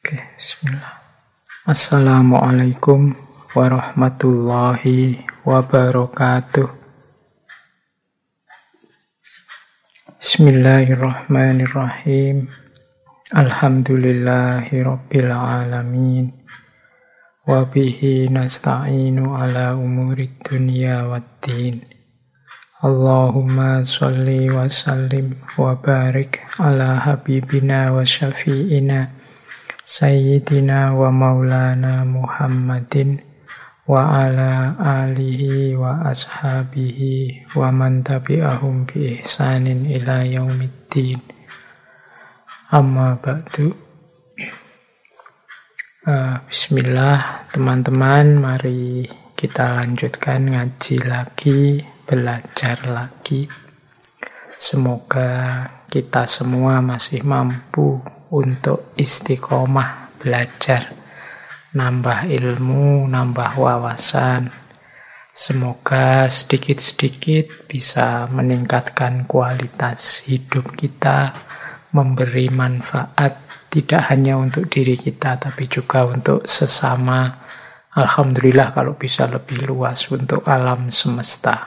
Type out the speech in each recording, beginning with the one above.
Oke, bismillah. Assalamualaikum warahmatullahi wabarakatuh. Bismillahirrahmanirrahim. Alhamdulillahi rabbil alamin. Wa bihi nasta'inu ala umurid dunya waddin. Allahumma sholli wa sallim wa barik ala habibina wa syafi'ina Sayyidina wa maulana Muhammadin wa ala alihi wa ashabihi wa man tabi'ahum bi ihsanin ila yaumiddin. Amma ba'du. Bismillah teman-teman, mari kita lanjutkan ngaji lagi, belajar lagi. Semoga kita semua masih mampu untuk istiqomah belajar, nambah ilmu, nambah wawasan. Semoga sedikit-sedikit bisa meningkatkan kualitas hidup kita, memberi manfaat tidak hanya untuk diri kita, tapi juga untuk sesama. Alhamdulillah kalau bisa lebih luas untuk alam semesta.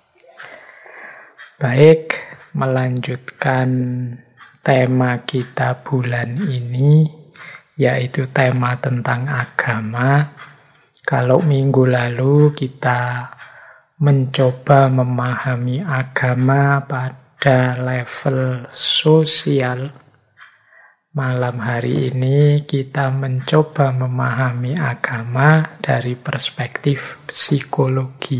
Baik, melanjutkan tema kita bulan ini, yaitu tema tentang agama. Kalau minggu lalu kita mencoba memahami agama pada level sosial, malam hari ini kita mencoba memahami agama dari perspektif psikologi.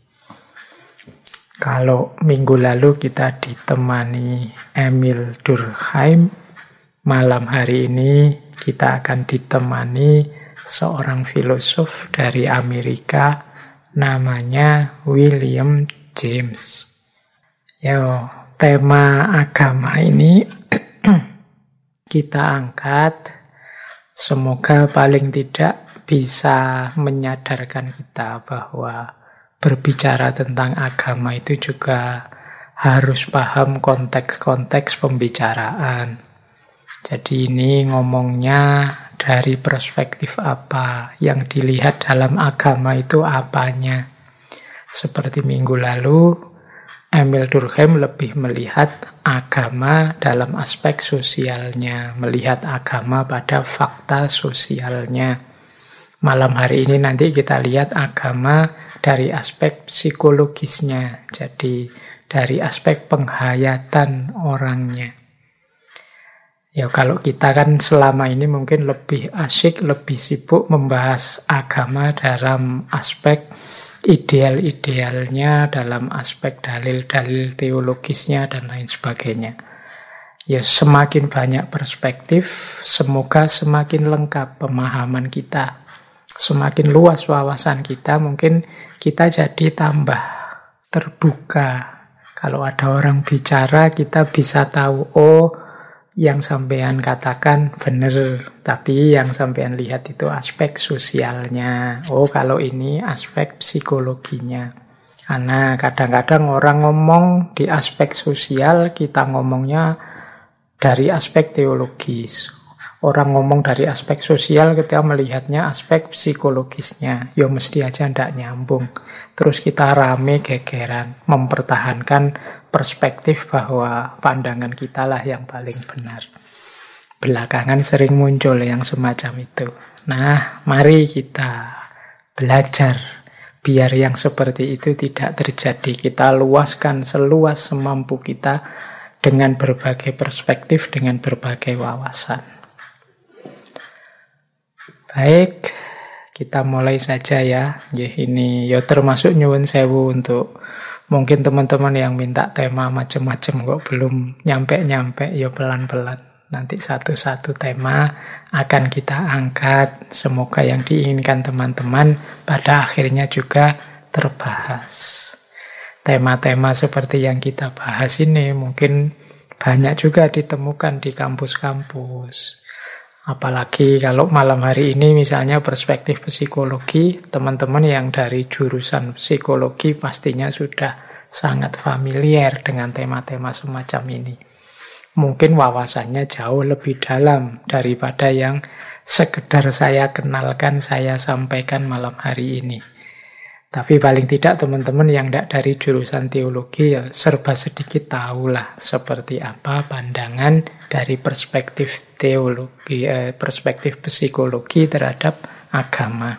Kalau minggu lalu kita ditemani Emil Durkheim, malam hari ini kita akan ditemani seorang filosof dari Amerika namanya William James. Tema agama ini kita angkat, semoga paling tidak bisa menyadarkan kita bahwa berbicara tentang agama itu juga harus paham konteks-konteks pembicaraan. Jadi ini ngomongnya dari perspektif apa, yang dilihat dalam agama itu apanya. Seperti minggu lalu, Emil Durkheim lebih melihat agama dalam aspek sosialnya, melihat agama pada fakta sosialnya. Malam hari ini nanti kita lihat agama dari aspek psikologisnya, jadi dari aspek penghayatan orangnya. Ya kalau kita kan selama ini mungkin lebih asyik, lebih sibuk membahas agama dalam aspek ideal-idealnya, dalam aspek dalil-dalil teologisnya dan lain sebagainya. Ya semakin banyak perspektif, semoga semakin lengkap pemahaman kita. Semakin luas wawasan kita, mungkin kita jadi tambah terbuka. Kalau ada orang bicara, kita bisa tahu, oh yang sampean katakan benar, tapi yang sampean lihat itu aspek sosialnya. Oh, kalau ini aspek psikologinya. Karena kadang-kadang orang ngomong di aspek sosial, kita ngomongnya dari aspek teologis. Orang ngomong dari aspek sosial, kita melihatnya aspek psikologisnya. Ya mesti aja ndak nyambung. Terus kita rame gegeran, mempertahankan perspektif bahwa pandangan kita lah yang paling benar. Belakangan sering muncul yang semacam itu. Nah, mari kita belajar biar yang seperti itu tidak terjadi. Kita luaskan seluas semampu kita dengan berbagai perspektif, dengan berbagai wawasan. Baik, kita mulai saja ya. Ini ya termasuk nyuwun sewu untuk mungkin teman-teman yang minta tema macam-macam kok belum nyampe-nyampe, ya pelan-pelan. Nanti satu-satu tema akan kita angkat. Semoga yang diinginkan teman-teman pada akhirnya juga terbahas. Tema-tema seperti yang kita bahas ini mungkin banyak juga ditemukan di kampus-kampus. Apalagi kalau malam hari ini misalnya perspektif psikologi, teman-teman yang dari jurusan psikologi pastinya sudah sangat familiar dengan tema-tema semacam ini. Mungkin wawasannya jauh lebih dalam daripada yang sekedar saya kenalkan, saya sampaikan malam hari ini. Tapi paling tidak teman-teman yang tidak dari jurusan teologi ya serba sedikit tahulah seperti apa pandangan dari perspektif teologi, perspektif psikologi terhadap agama.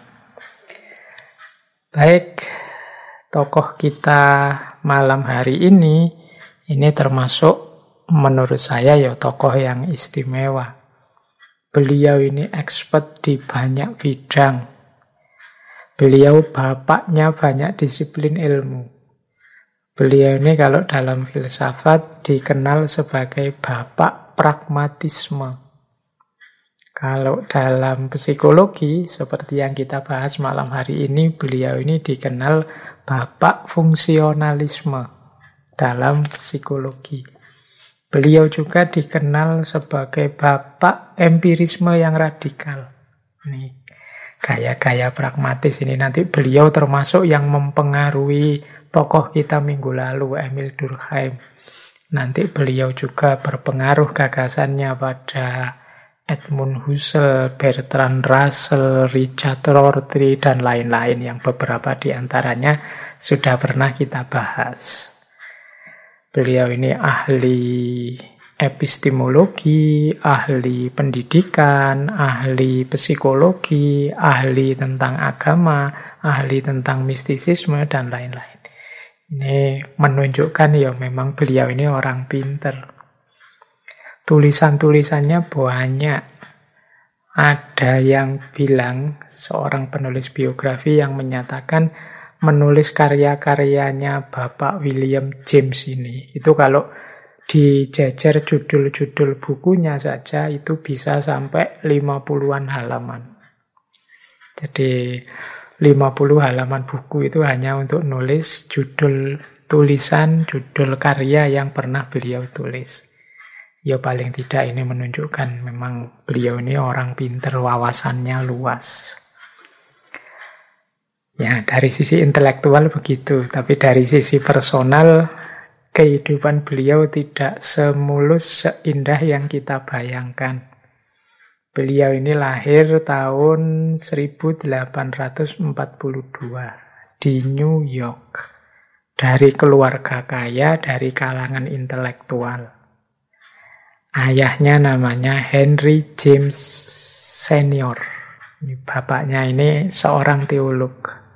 Baik, tokoh kita malam hari ini termasuk menurut saya ya tokoh yang istimewa. Beliau ini expert di banyak bidang. Beliau bapaknya banyak disiplin ilmu. Beliau ini kalau dalam filsafat dikenal sebagai bapak pragmatisme. Kalau dalam psikologi, seperti yang kita bahas malam hari ini, beliau ini dikenal bapak fungsionalisme dalam psikologi. Beliau juga dikenal sebagai bapak empirisme yang radikal. Nih. Gaya-gaya pragmatis ini nanti beliau termasuk yang mempengaruhi tokoh kita minggu lalu, Emil Durkheim. Nanti beliau juga berpengaruh gagasannya pada Edmund Husserl, Bertrand Russell, Richard Rorty, dan lain-lain yang beberapa di antaranya sudah pernah kita bahas. Beliau ini ahli epistemologi, ahli pendidikan, ahli psikologi, ahli tentang agama, ahli tentang mistisisme, dan lain-lain. Ini menunjukkan ya memang beliau ini orang pinter. Tulisan-tulisannya banyak. Ada yang bilang, seorang penulis biografi yang menyatakan menulis karya-karyanya Bapak William James ini, itu kalau dijejer judul-judul bukunya saja itu bisa sampai 50-an halaman. Jadi 50 halaman buku itu hanya untuk nulis judul tulisan, judul karya yang pernah beliau tulis. Ya paling tidak ini menunjukkan memang beliau ini orang pinter, wawasannya luas. Ya dari sisi intelektual begitu, tapi dari sisi personal kehidupan beliau tidak semulus seindah yang kita bayangkan. Beliau ini lahir tahun 1842 di New York. Dari keluarga kaya, dari kalangan intelektual. Ayahnya namanya Henry James Senior. Bapaknya ini seorang teolog.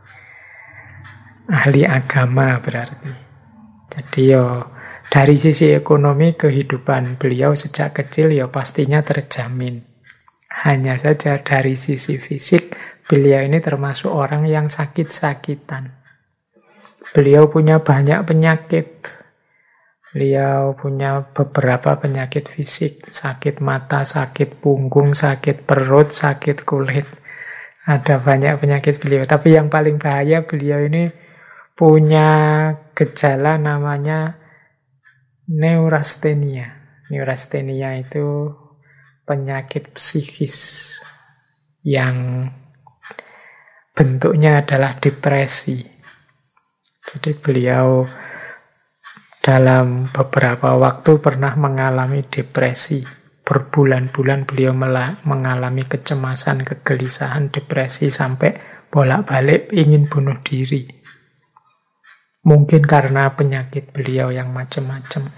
Ahli agama berarti. Jadi dari sisi ekonomi kehidupan beliau sejak kecil pastinya terjamin. Hanya saja dari sisi fisik beliau ini termasuk orang yang sakit-sakitan. Beliau punya banyak penyakit. Beliau punya beberapa penyakit fisik. Sakit mata, sakit punggung, sakit perut, sakit kulit. Ada banyak penyakit beliau. Tapi yang paling bahaya beliau ini punya gejala namanya neurasthenia. Neurasthenia itu penyakit psikis yang bentuknya adalah depresi. Jadi beliau dalam beberapa waktu pernah mengalami depresi. Berbulan-bulan beliau mengalami kecemasan, kegelisahan, depresi sampai bolak-balik ingin bunuh diri. Mungkin karena penyakit beliau yang macam-macam.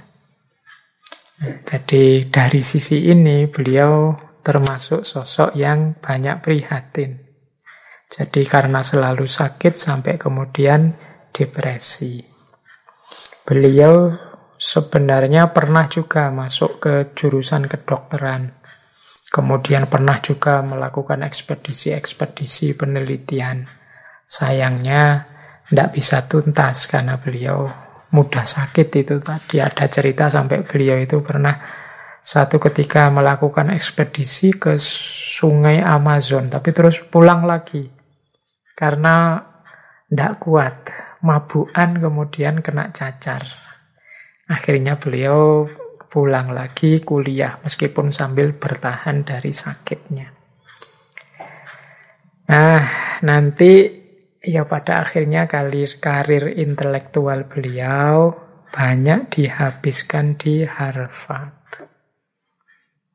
Jadi dari sisi ini beliau termasuk sosok yang banyak prihatin. Jadi karena selalu sakit sampai kemudian depresi. Beliau sebenarnya pernah juga masuk ke jurusan kedokteran. Kemudian pernah juga melakukan ekspedisi-ekspedisi penelitian. Sayangnya tidak bisa tuntas karena beliau mudah sakit itu tadi. Ada cerita sampai beliau itu pernah satu ketika melakukan ekspedisi ke sungai Amazon. Tapi terus pulang lagi. Karena tidak kuat. Mabukan kemudian kena cacar. Akhirnya beliau pulang lagi kuliah meskipun sambil bertahan dari sakitnya. Nah, nanti pada akhirnya karir intelektual beliau banyak dihabiskan di Harvard.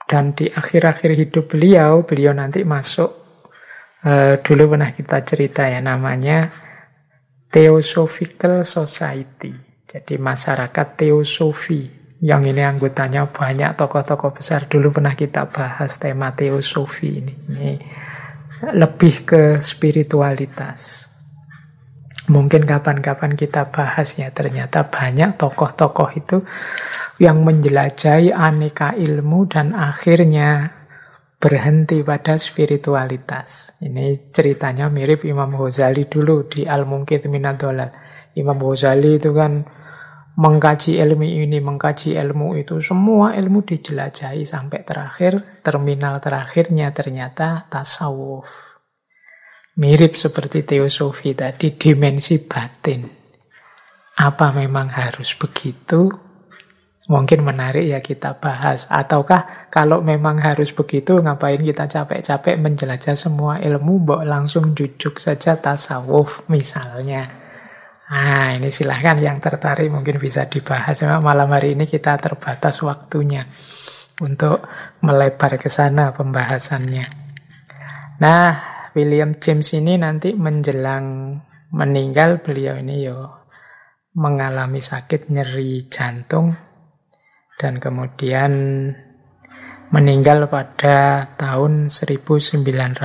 Dan di akhir-akhir hidup beliau nanti masuk, dulu pernah kita cerita ya, namanya Theosophical Society. Jadi masyarakat teosofi. Yang ini anggotanya banyak tokoh-tokoh besar. Dulu pernah kita bahas tema teosofi ini. Ini lebih ke spiritualitas. Mungkin kapan-kapan kita bahas ya, ternyata banyak tokoh-tokoh itu yang menjelajahi aneka ilmu dan akhirnya berhenti pada spiritualitas. Ini ceritanya mirip Imam Ghazali dulu di Al-Munqidh Minad Dhalal. Imam Ghazali itu kan mengkaji ilmu ini, mengkaji ilmu itu, semua ilmu dijelajahi sampai terakhir, terminal terakhirnya ternyata tasawuf. Mirip seperti teosofi tadi, dimensi batin. Apa memang harus begitu? Mungkin menarik ya kita bahas. Ataukah kalau memang harus begitu, ngapain kita capek-capek menjelajah semua ilmu, mbok langsung jujuk saja tasawuf misalnya. Nah, ini silahkan yang tertarik mungkin bisa dibahas. Malam hari ini kita terbatas waktunya untuk melebar ke sana pembahasannya. Nah, William James ini nanti menjelang meninggal, beliau ini mengalami sakit nyeri jantung dan kemudian meninggal pada tahun 1910.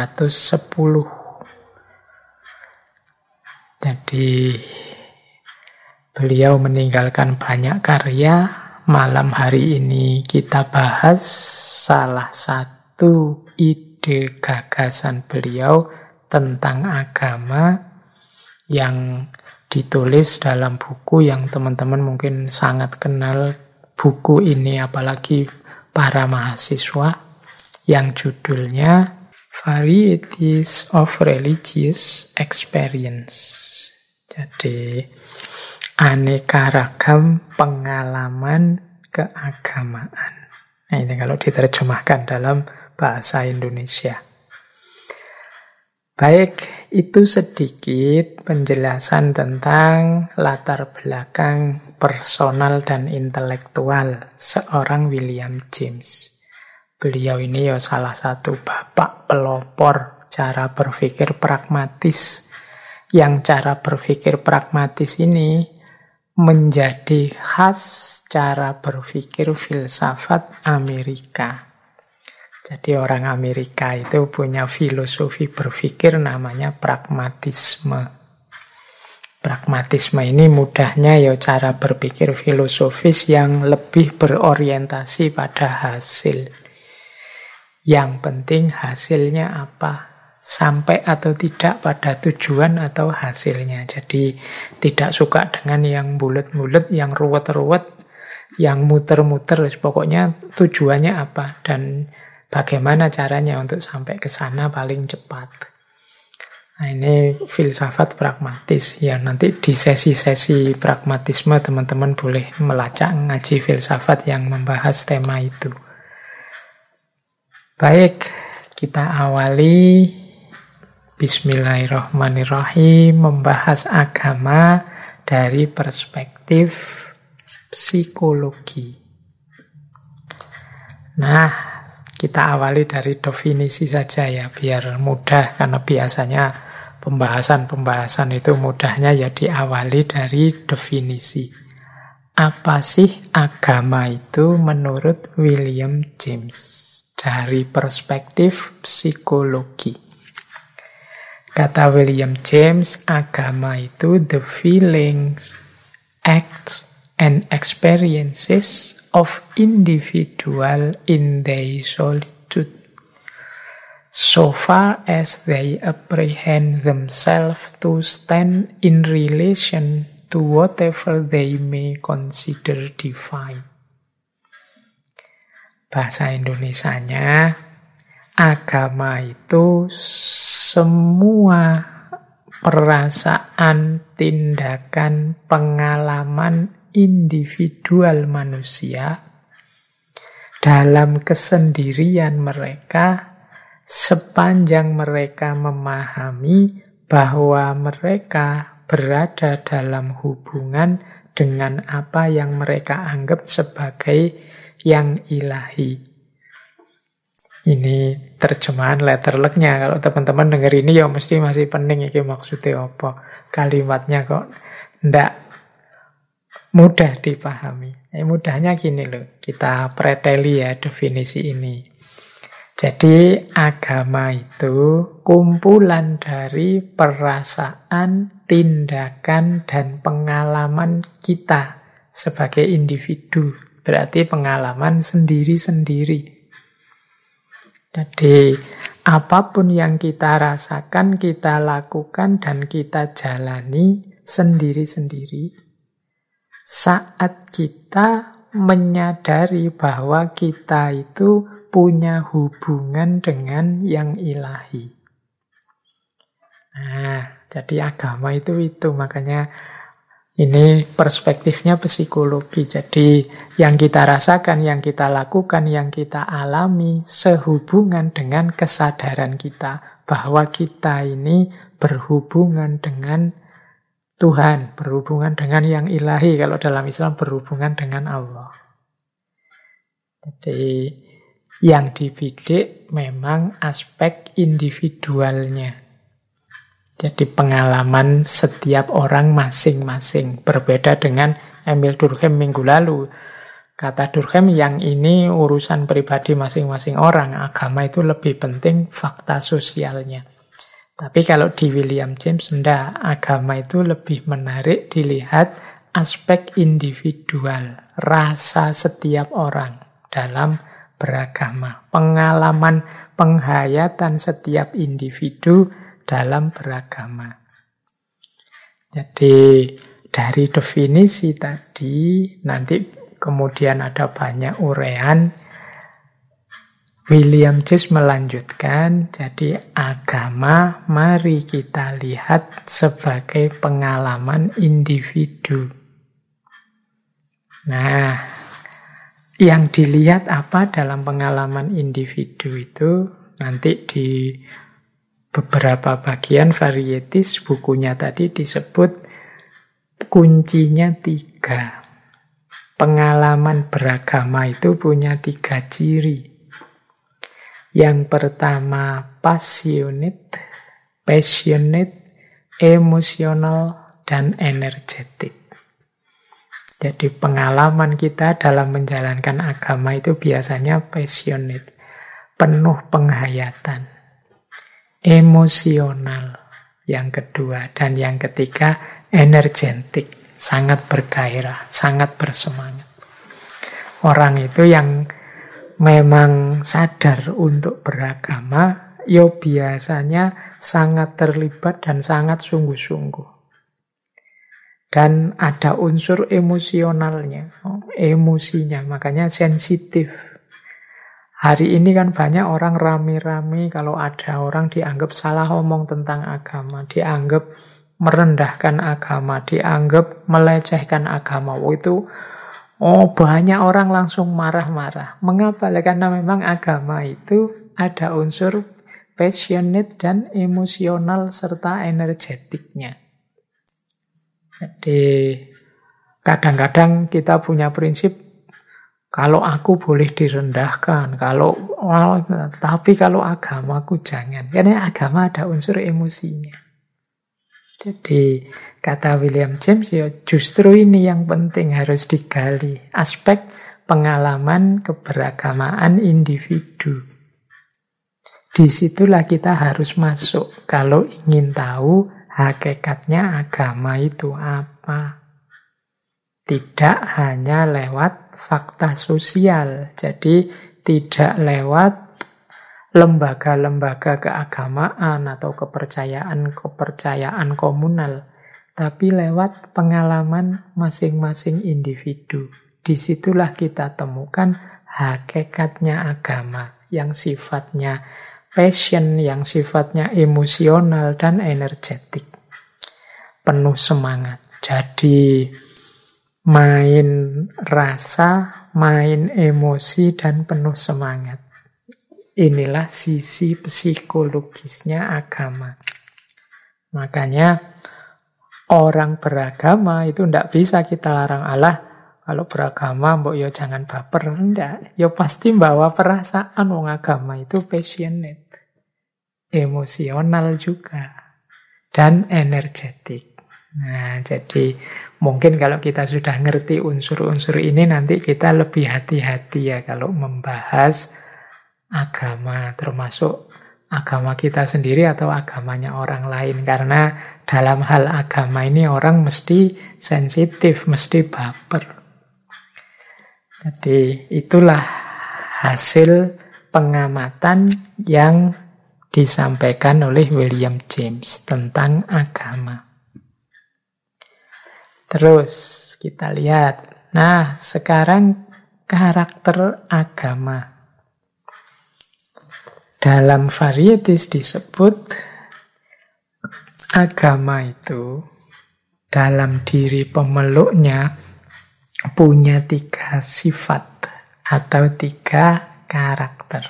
Jadi beliau meninggalkan banyak karya. Malam hari ini kita bahas salah satu ide gagasan beliau tentang agama yang ditulis dalam buku yang teman-teman mungkin sangat kenal buku ini, apalagi para mahasiswa, yang judulnya Varieties of Religious Experience. Jadi aneka ragam pengalaman keagamaan. Nah, ini kalau diterjemahkan dalam bahasa Indonesia. Baik, itu sedikit penjelasan tentang latar belakang personal dan intelektual seorang William James. Beliau ini salah satu bapak pelopor cara berpikir pragmatis. Yang cara berpikir pragmatis ini menjadi khas cara berpikir filsafat Amerika. Jadi orang Amerika itu punya filosofi berpikir namanya pragmatisme. Pragmatisme ini mudahnya cara berpikir filosofis yang lebih berorientasi pada hasil. Yang penting hasilnya apa? Sampai atau tidak pada tujuan atau hasilnya. Jadi tidak suka dengan yang bulet-bulet, yang ruwet-ruwet, yang muter-muter. Pokoknya tujuannya apa dan bagaimana caranya untuk sampai ke sana paling cepat. Nah, ini filsafat pragmatis. Ya, nanti di sesi-sesi pragmatisme teman-teman boleh melacak ngaji filsafat yang membahas tema itu. Baik, kita awali Bismillahirrahmanirrahim membahas agama dari perspektif psikologi. Nah, kita awali dari definisi saja ya, biar mudah, karena biasanya pembahasan-pembahasan itu mudahnya diawali dari definisi. Apa sih agama itu menurut William James dari perspektif psikologi? Kata William James, agama itu the feelings, acts, and experiences of individual in their solitude, so far as they apprehend themselves to stand in relation to whatever they may consider divine. Bahasa Indonesianya, agama itu semua perasaan, tindakan, pengalaman individual manusia dalam kesendirian mereka sepanjang mereka memahami bahwa mereka berada dalam hubungan dengan apa yang mereka anggap sebagai yang ilahi. Ini terjemahan letterluck-nya. Kalau teman-teman denger ini ya mesti masih pening iki maksudnya apa. Kalimatnya kok ndak mudah dipahami. Mudahnya gini loh, kita preteli ya definisi ini. Jadi agama itu kumpulan dari perasaan, tindakan, dan pengalaman kita sebagai individu. Berarti pengalaman sendiri-sendiri. Jadi apapun yang kita rasakan, kita lakukan, dan kita jalani sendiri-sendiri, saat kita menyadari bahwa kita itu punya hubungan dengan yang ilahi. Nah, jadi agama itu makanya ini perspektifnya psikologi. Jadi yang kita rasakan, yang kita lakukan, yang kita alami sehubungan dengan kesadaran kita bahwa kita ini berhubungan dengan Tuhan, berhubungan dengan yang ilahi. Kalau dalam Islam berhubungan dengan Allah. Jadi yang dibidik memang aspek individualnya. Jadi pengalaman setiap orang masing-masing. Berbeda dengan Emil Durkheim minggu lalu. Kata Durkheim, yang ini urusan pribadi masing-masing orang. Agama itu lebih penting fakta sosialnya. Tapi kalau di William James, enggak. Agama itu lebih menarik dilihat aspek individual. Rasa setiap orang dalam beragama. Pengalaman penghayatan setiap individu dalam beragama. Jadi dari definisi tadi, nanti kemudian ada banyak uraian. William James melanjutkan, jadi agama mari kita lihat sebagai pengalaman individu. Nah, yang dilihat apa dalam pengalaman individu itu nanti di beberapa bagian varieties bukunya tadi disebut kuncinya 3. Pengalaman beragama itu punya 3 ciri. Yang pertama passionate, emosional, dan energetik. Jadi pengalaman kita dalam menjalankan agama itu biasanya passionate, penuh penghayatan, emosional yang kedua, dan yang ketiga energetik, sangat bergairah, sangat bersemangat. Orang itu yang memang sadar untuk beragama, yo biasanya sangat terlibat dan sangat sungguh-sungguh. Dan ada unsur emosionalnya, emosinya, makanya sensitif. Hari ini kan banyak orang rame-rame kalau ada orang dianggap salah ngomong tentang agama, dianggap merendahkan agama, dianggap melecehkan agama. Banyak orang langsung marah-marah. Mengapa? Karena memang agama itu ada unsur passionate dan emosional serta energetiknya. Jadi kadang-kadang kita punya prinsip kalau aku boleh direndahkan, tapi kalau agamaku jangan. Karena agama ada unsur emosinya. Jadi kata William James, ya justru ini yang penting harus digali. Aspek pengalaman keberagamaan individu. Disitulah kita harus masuk kalau ingin tahu hakikatnya agama itu apa. Tidak hanya lewat fakta sosial. Jadi tidak lewat lembaga-lembaga keagamaan atau kepercayaan komunal. Tapi lewat pengalaman masing-masing individu. Disitulah kita temukan hakikatnya agama yang sifatnya passion, yang sifatnya emosional dan energetik. Penuh semangat. Jadi main rasa, main emosi, dan penuh semangat. Inilah sisi psikologisnya agama. Makanya orang beragama itu tidak bisa kita larang Allah. Kalau beragama, mbok yo jangan baper. Enggak, yo pasti bawa perasaan. Wong agama itu passionate, emosional juga, dan energetik. Nah, jadi mungkin kalau kita sudah ngerti unsur-unsur ini, nanti kita lebih hati-hati ya kalau membahas agama, termasuk agama kita sendiri atau agamanya orang lain. Karena dalam hal agama ini orang mesti sensitif, mesti baper. Jadi itulah hasil pengamatan yang disampaikan oleh William James tentang agama. Terus kita lihat. Nah, sekarang karakter agama. Dalam Varieties disebut agama itu dalam diri pemeluknya punya 3 sifat atau 3 karakter.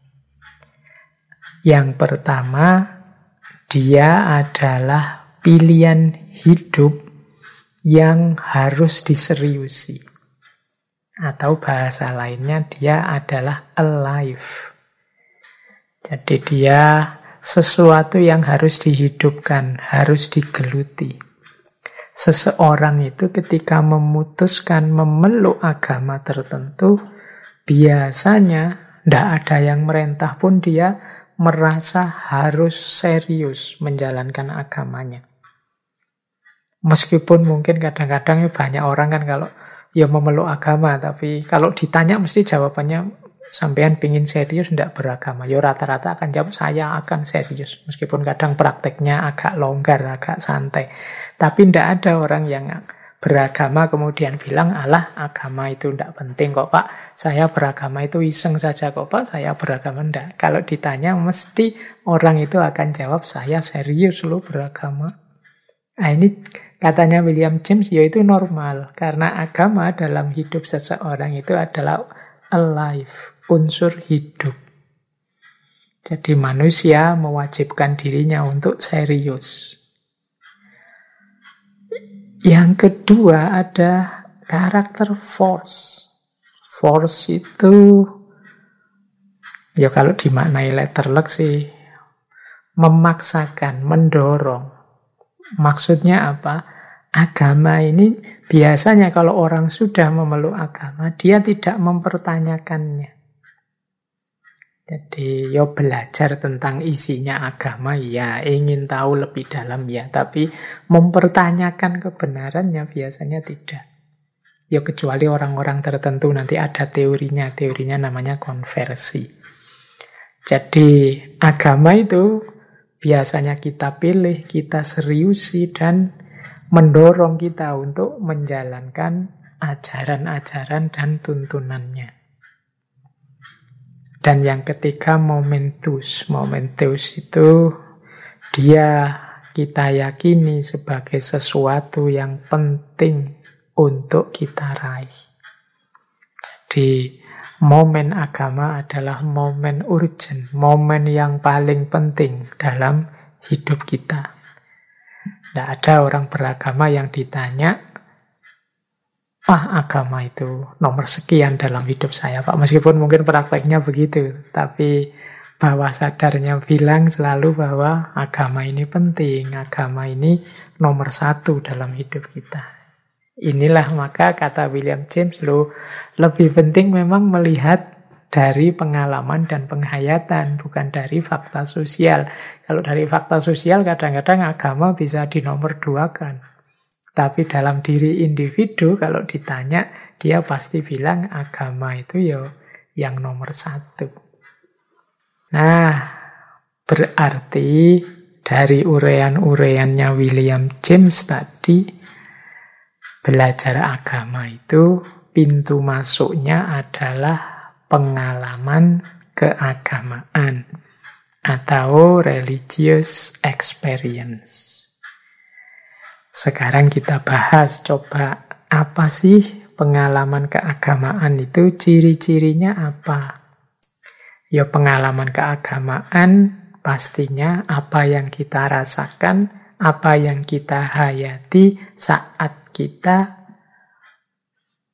Yang pertama, dia adalah pilihan hidup yang harus diseriusi. Atau bahasa lainnya, dia adalah alive. Jadi dia sesuatu yang harus dihidupkan, harus digeluti. Seseorang itu ketika memutuskan memeluk agama tertentu, biasanya tidak ada yang merentah pun dia merasa harus serius menjalankan agamanya. Meskipun mungkin kadang-kadang banyak orang kan kalau ya memeluk agama, tapi kalau ditanya mesti jawabannya, sampean pingin serius tidak beragama? Ya rata-rata akan jawab, saya akan serius. Meskipun kadang prakteknya agak longgar, agak santai. Tapi tidak ada orang yang beragama kemudian bilang, alah agama itu tidak penting kok Pak. Saya beragama itu iseng saja kok Pak, saya beragama tidak. Kalau ditanya mesti orang itu akan jawab, saya serius loh beragama. Nah ini katanya William James, ya itu normal. Karena agama dalam hidup seseorang itu adalah alive, unsur hidup. Jadi manusia mewajibkan dirinya untuk serius. Yang kedua ada karakter force. Force itu, ya kalau dimaknai letterlek sih, memaksakan, mendorong. Maksudnya apa? Agama ini biasanya kalau orang sudah memeluk agama, dia tidak mempertanyakannya. Jadi ya belajar tentang isinya agama, ya ingin tahu lebih dalam ya, tapi mempertanyakan kebenarannya biasanya tidak. Ya kecuali orang-orang tertentu nanti ada teorinya namanya konversi. Jadi agama itu biasanya kita pilih, kita seriusi dan mendorong kita untuk menjalankan ajaran-ajaran dan tuntunannya. Dan yang ketiga momentus. Momentus itu dia kita yakini sebagai sesuatu yang penting untuk kita raih. Jadi momen agama adalah momen urgent, momen yang paling penting dalam hidup kita. Tidak ada orang beragama yang ditanya, agama itu nomor sekian dalam hidup saya Pak. Meskipun mungkin prakteknya begitu, tapi bawah sadarnya bilang selalu bahwa agama ini penting, agama ini nomor 1 dalam hidup kita. Inilah maka kata William James, lebih penting memang melihat dari pengalaman dan penghayatan, bukan dari fakta sosial. Kalau dari fakta sosial kadang-kadang agama bisa dinomor 2kan. Tapi dalam diri individu kalau ditanya, dia pasti bilang agama itu ya yang nomor 1. Nah, berarti dari urean-ureannya William James tadi, belajar agama itu pintu masuknya adalah pengalaman keagamaan atau religious experience. Sekarang kita bahas, coba apa sih pengalaman keagamaan itu, ciri-cirinya apa? Ya pengalaman keagamaan pastinya apa yang kita rasakan, apa yang kita hayati saat kita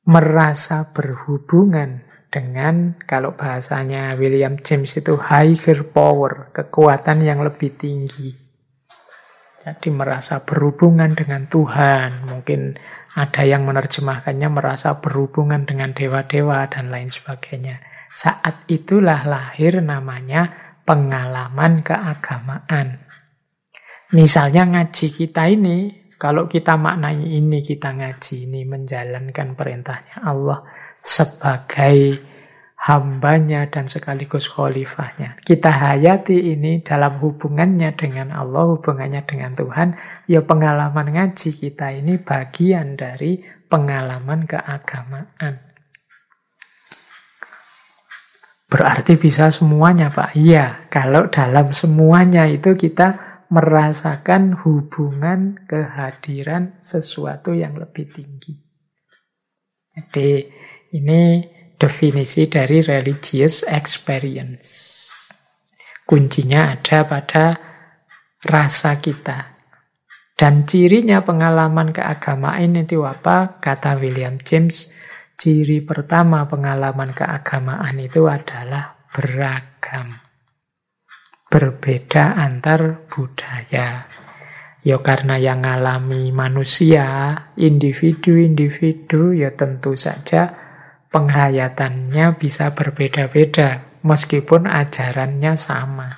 merasa berhubungan dengan, kalau bahasanya William James itu higher power, kekuatan yang lebih tinggi. Jadi merasa berhubungan dengan Tuhan. Mungkin ada yang menerjemahkannya merasa berhubungan dengan dewa-dewa dan lain sebagainya. Saat itulah lahir namanya pengalaman keagamaan. Misalnya ngaji kita ini, kalau kita maknai ini, kita ngaji ini menjalankan perintahnya Allah sebagai hambanya dan sekaligus khalifahnya. Kita hayati ini dalam hubungannya dengan Allah, hubungannya dengan Tuhan. Ya pengalaman ngaji kita ini bagian dari pengalaman keagamaan. Berarti bisa semuanya, Pak? Iya, kalau dalam semuanya itu kita merasakan hubungan kehadiran sesuatu yang lebih tinggi. Jadi ini definisi dari religious experience. Kuncinya ada pada rasa kita. Dan cirinya pengalaman keagamaan itu apa? Kata William James, ciri pertama pengalaman keagamaan itu adalah beragam. Berbeda antar budaya. Ya karena yang ngalami manusia, individu-individu, ya tentu saja penghayatannya bisa berbeda-beda, meskipun ajarannya sama.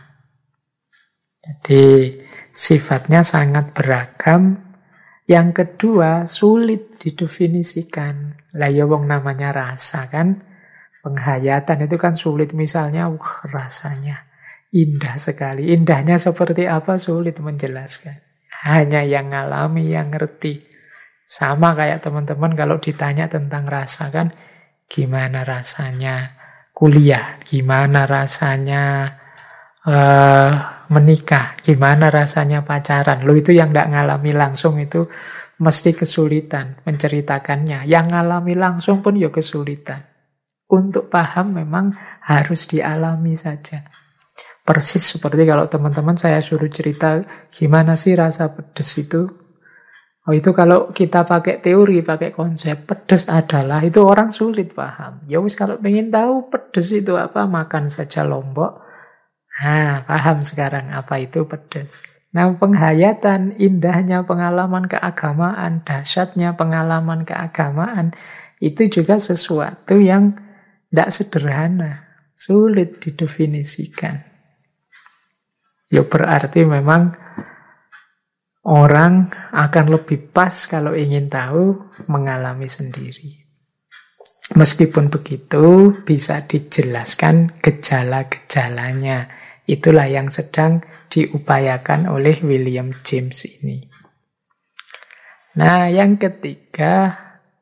Jadi sifatnya sangat beragam. Yang kedua, sulit didefinisikan. Lah ya wong namanya rasa kan. Penghayatan itu kan sulit. Misalnya, rasanya indah sekali. Indahnya seperti apa sulit menjelaskan. Hanya yang ngalami, yang ngerti. Sama kayak teman-teman kalau ditanya tentang rasa kan, gimana rasanya kuliah, gimana rasanya menikah, gimana rasanya pacaran. Lo itu yang tidak ngalami langsung itu mesti kesulitan menceritakannya. Yang ngalami langsung pun ya kesulitan. Untuk paham memang harus dialami saja. Persis seperti kalau teman-teman saya suruh cerita gimana sih rasa pedes itu. Oh itu kalau kita pakai teori, pakai konsep, pedes adalah, itu orang sulit paham. Ya wis kalau pengen tahu pedes itu apa, makan saja lombok. Nah, paham sekarang apa itu pedes. Nah, penghayatan, indahnya pengalaman keagamaan, dahsyatnya pengalaman keagamaan, itu juga sesuatu yang tidak sederhana, sulit didefinisikan. Ya berarti memang orang akan lebih pas kalau ingin tahu mengalami sendiri. Meskipun begitu, bisa dijelaskan gejala-gejalanya. Itulah yang sedang diupayakan oleh William James ini. Nah, yang ketiga,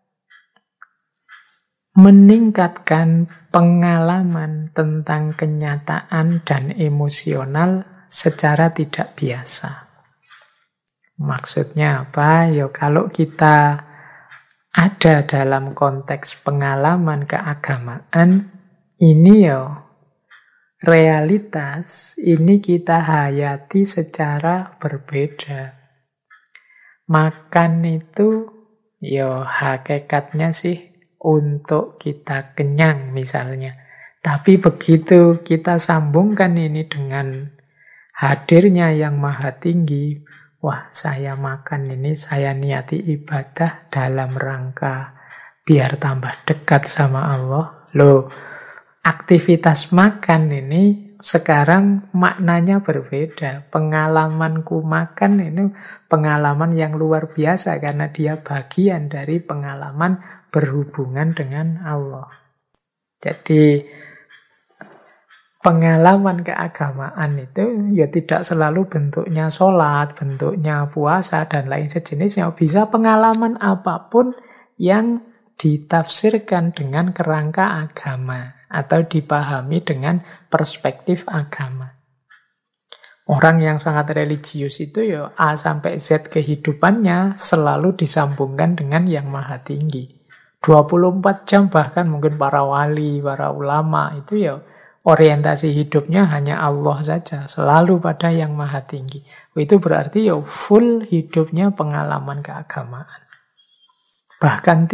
meningkatkan pengalaman tentang kenyataan dan emosional secara tidak biasa. Maksudnya apa? Ya kalau kita ada dalam konteks pengalaman keagamaan, ini ya realitas ini kita hayati secara berbeda. Makan itu ya hakikatnya sih untuk kita kenyang misalnya. Tapi begitu kita sambungkan ini dengan hadirnya yang maha tinggi, wah saya makan ini, saya niati ibadah dalam rangka biar tambah dekat sama Allah. Loh, aktivitas makan ini sekarang maknanya berbeda. Pengalamanku makan ini pengalaman yang luar biasa karena dia bagian dari pengalaman berhubungan dengan Allah. Jadi pengalaman keagamaan itu ya tidak selalu bentuknya sholat, bentuknya puasa dan lain sejenisnya. Bisa pengalaman apapun yang ditafsirkan dengan kerangka agama atau dipahami dengan perspektif agama. Orang yang sangat religius itu ya A sampai Z kehidupannya selalu disambungkan dengan yang maha tinggi. 24 jam bahkan mungkin para wali, para ulama itu ya orientasi hidupnya hanya Allah saja, selalu pada yang maha tinggi. Itu berarti ya full hidupnya pengalaman keagamaan. Bahkan tidur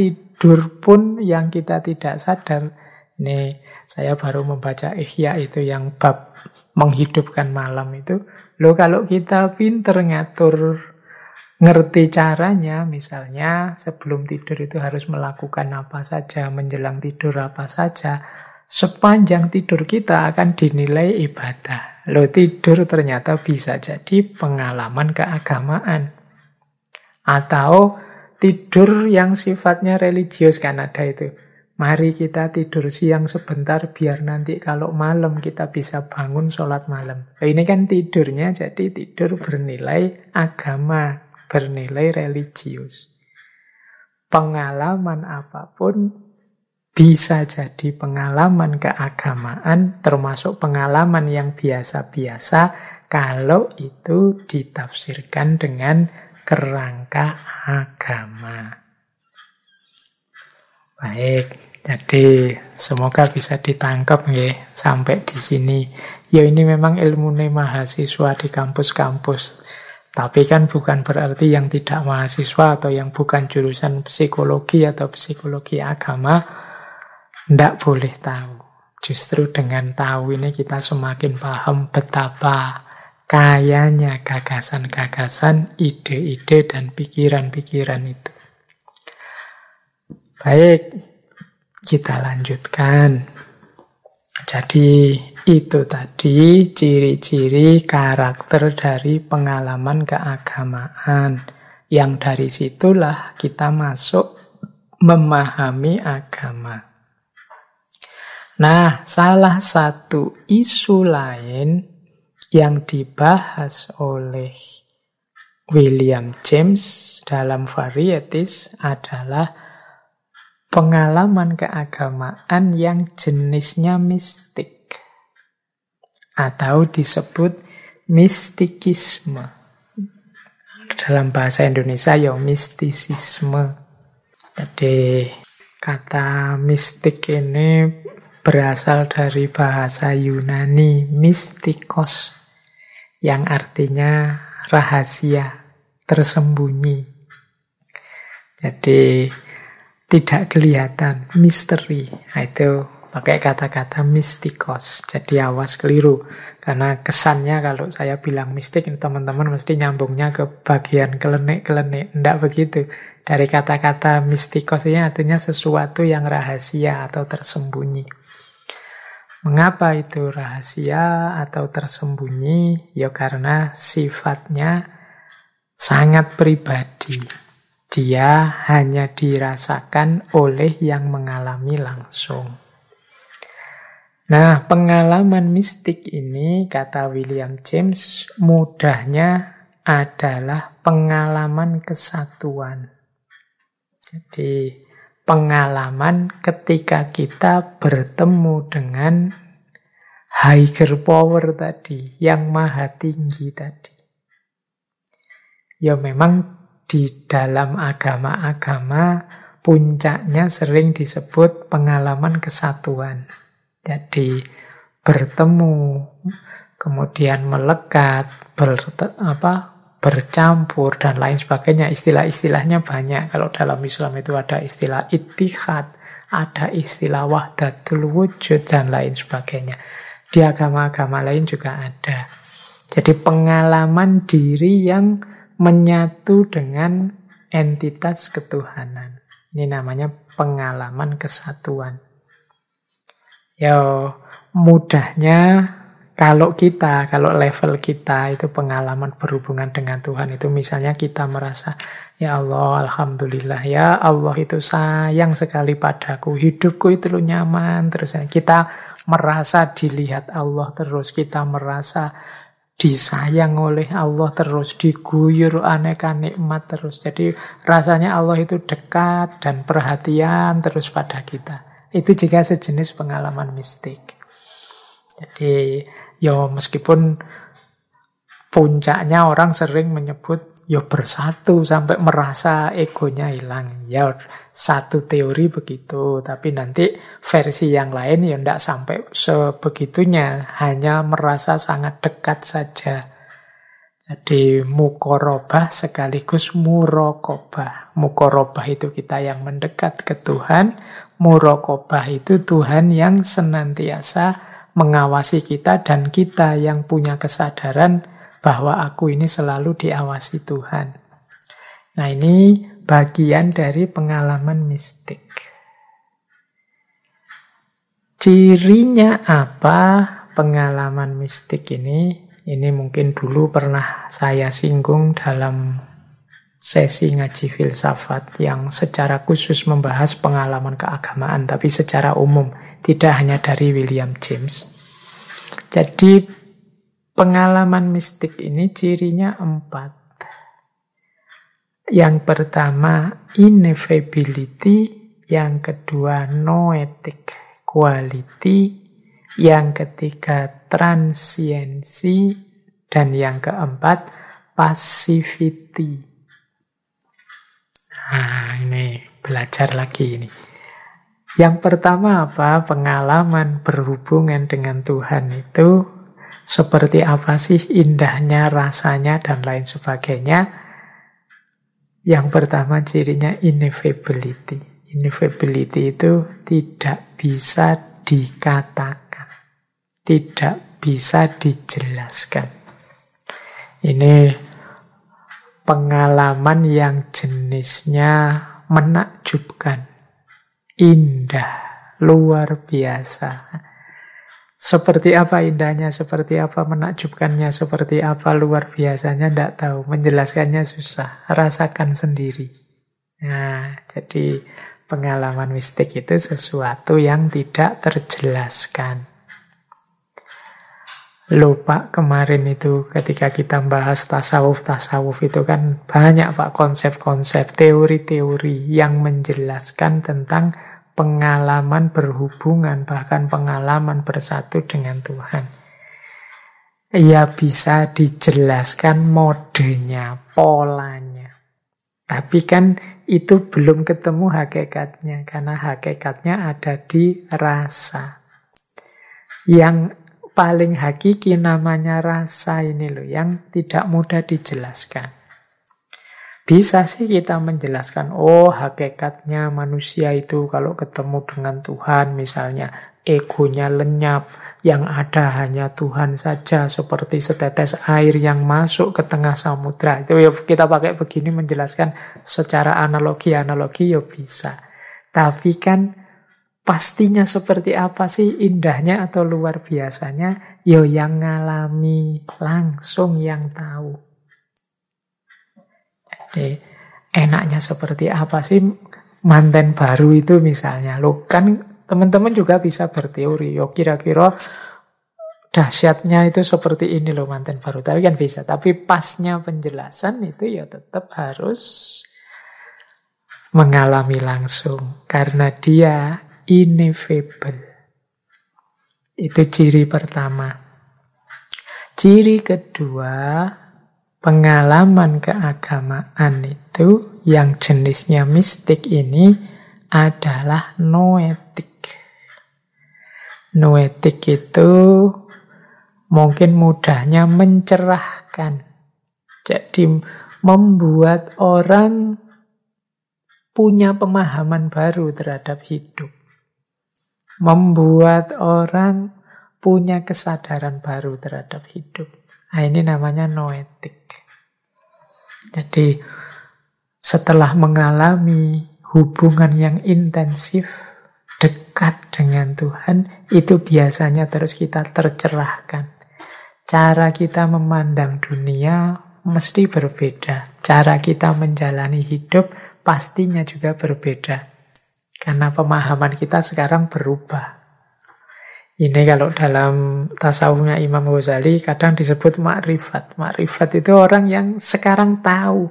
tidur pun yang kita tidak sadar. Ini saya baru membaca Ihya itu yang bab menghidupkan malam itu. Loh kalau kita pinter ngatur, ngerti caranya, misalnya sebelum tidur itu harus melakukan apa saja, menjelang tidur apa saja, sepanjang tidur kita akan dinilai ibadah. Loh tidur ternyata bisa jadi pengalaman keagamaan. Atau tidur yang sifatnya religius, kan ada itu. Mari kita tidur siang sebentar biar nanti kalau malam kita bisa bangun sholat malam. Nah, ini kan tidurnya jadi tidur bernilai agama, bernilai religius. Pengalaman apapun bisa jadi pengalaman keagamaan, termasuk pengalaman yang biasa-biasa kalau itu ditafsirkan dengan kerangka agama. Baik, jadi semoga bisa ditangkap ya sampai di sini. Ya ini memang ilmune mahasiswa di kampus-kampus. Tapi kan bukan berarti yang tidak mahasiswa atau yang bukan jurusan psikologi atau psikologi agama tidak boleh tahu. Justru dengan tahu ini kita semakin paham betapa kayanya gagasan-gagasan, ide-ide, dan pikiran-pikiran itu. Baik, kita lanjutkan. Jadi itu tadi ciri-ciri karakter dari pengalaman keagamaan. Yang dari situlah kita masuk memahami agama. Nah, salah satu isu lain yang dibahas oleh William James dalam Varieties adalah pengalaman keagamaan yang jenisnya mistik atau disebut mistikisme. Dalam bahasa Indonesia ya mistisisme. Jadi kata mistik ini berasal dari bahasa Yunani mistikos yang artinya rahasia, tersembunyi. Jadi tidak kelihatan, misteri. Nah, itu pakai kata-kata mistikos. Jadi awas keliru. Karena kesannya kalau saya bilang mistik, teman-teman mesti nyambungnya ke bagian kelenik-kelenik. Tidak begitu. Dari kata-kata mistikos ini artinya sesuatu yang rahasia atau tersembunyi. Mengapa itu rahasia atau tersembunyi? Ya karena sifatnya sangat pribadi. Dia hanya dirasakan oleh yang mengalami langsung. Nah, pengalaman mistik ini, kata William James, mudahnya adalah pengalaman kesatuan. Jadi, pengalaman ketika kita bertemu dengan higher power tadi, yang maha tinggi tadi. Ya memang di dalam agama-agama puncaknya sering disebut pengalaman kesatuan. Jadi bertemu, kemudian melekat, bercampur dan lain sebagainya. Istilah-istilahnya banyak. Kalau dalam Islam itu ada istilah ittihad, ada istilah wahdatul wujud dan lain sebagainya. Di agama-agama lain juga ada. Jadi pengalaman diri yang menyatu dengan entitas ketuhanan. Ini namanya pengalaman kesatuan. Ya, mudahnya kalau level kita itu pengalaman berhubungan dengan Tuhan itu misalnya kita merasa, ya Allah, alhamdulillah, ya Allah itu sayang sekali padaku, hidupku itu nyaman terus. Kita merasa dilihat Allah terus, kita merasa disayang oleh Allah terus, diguyur aneka nikmat terus. Jadi rasanya Allah itu dekat dan perhatian terus pada kita. Itu juga sejenis pengalaman mistik. Jadi ya meskipun puncaknya orang sering menyebut ya bersatu sampai merasa egonya hilang. Ya satu teori begitu, tapi nanti versi yang lain ya tidak sampai sebegitunya, hanya merasa sangat dekat saja. Jadi mukorobah sekaligus murokobah. Mukorobah itu kita yang mendekat ke Tuhan. Murokobah itu Tuhan yang senantiasa mengawasi kita dan kita yang punya kesadaran bahwa aku ini selalu diawasi Tuhan. Nah, ini bagian dari pengalaman mistik. Cirinya apa pengalaman mistik ini? Ini mungkin dulu pernah saya singgung dalam sesi ngaji filsafat yang secara khusus membahas pengalaman keagamaan, tapi secara umum, tidak hanya dari William James. Jadi pengalaman mistik ini cirinya 4. Yang pertama ineffability, yang kedua noetic quality, yang ketiga transiency, dan yang keempat passivity. Nah, ini belajar lagi ini. Yang pertama apa? Pengalaman berhubungan dengan Tuhan itu seperti apa sih indahnya, rasanya, dan lain sebagainya. Yang pertama cirinya ineffability. Ineffability itu tidak bisa dikatakan, tidak bisa dijelaskan. Ini pengalaman yang jenisnya menakjubkan, indah, luar biasa. Seperti apa indahnya, seperti apa menakjubkannya, seperti apa luar biasanya, tidak tahu. Menjelaskannya susah, rasakan sendiri. Nah, jadi pengalaman mistik itu sesuatu yang tidak terjelaskan. Loh Pak, kemarin itu ketika kita bahas tasawuf itu kan banyak Pak konsep-konsep, teori-teori yang menjelaskan tentang pengalaman berhubungan, bahkan pengalaman bersatu dengan Tuhan. Ya bisa dijelaskan modenya, polanya. Tapi kan itu belum ketemu hakikatnya, karena hakikatnya ada di rasa. Yang paling hakiki namanya rasa ini loh, yang tidak mudah dijelaskan. Bisa sih kita menjelaskan, oh hakikatnya manusia itu kalau ketemu dengan Tuhan, misalnya egonya lenyap, yang ada hanya Tuhan saja, seperti setetes air yang masuk ke tengah samudra. Itu ya kita pakai begini menjelaskan secara analogi ya bisa. Tapi kan pastinya seperti apa sih indahnya atau luar biasanya? Yo yang ngalami langsung yang tahu. Jadi enaknya seperti apa sih manten baru itu misalnya? Lo kan teman-teman juga bisa berteori. Yo kira-kira dahsyatnya itu seperti ini loh manten baru. Tapi kan bisa. Tapi pasnya penjelasan itu ya tetap harus mengalami langsung. Karena dia ineffable. Itu ciri pertama. Ciri kedua, pengalaman keagamaan itu yang jenisnya mistik ini adalah noetik. Noetik itu mungkin mudahnya mencerahkan. Jadi membuat orang punya pemahaman baru terhadap hidup. Membuat orang punya kesadaran baru terhadap hidup. Nah, ini namanya noetik. Jadi, setelah mengalami hubungan yang intensif, dekat dengan Tuhan, itu biasanya terus kita tercerahkan. Cara kita memandang dunia mesti berbeda. Cara kita menjalani hidup pastinya juga berbeda. Karena pemahaman kita sekarang berubah. Ini kalau dalam tasawufnya Imam Ghazali kadang disebut makrifat. Makrifat itu orang yang sekarang tahu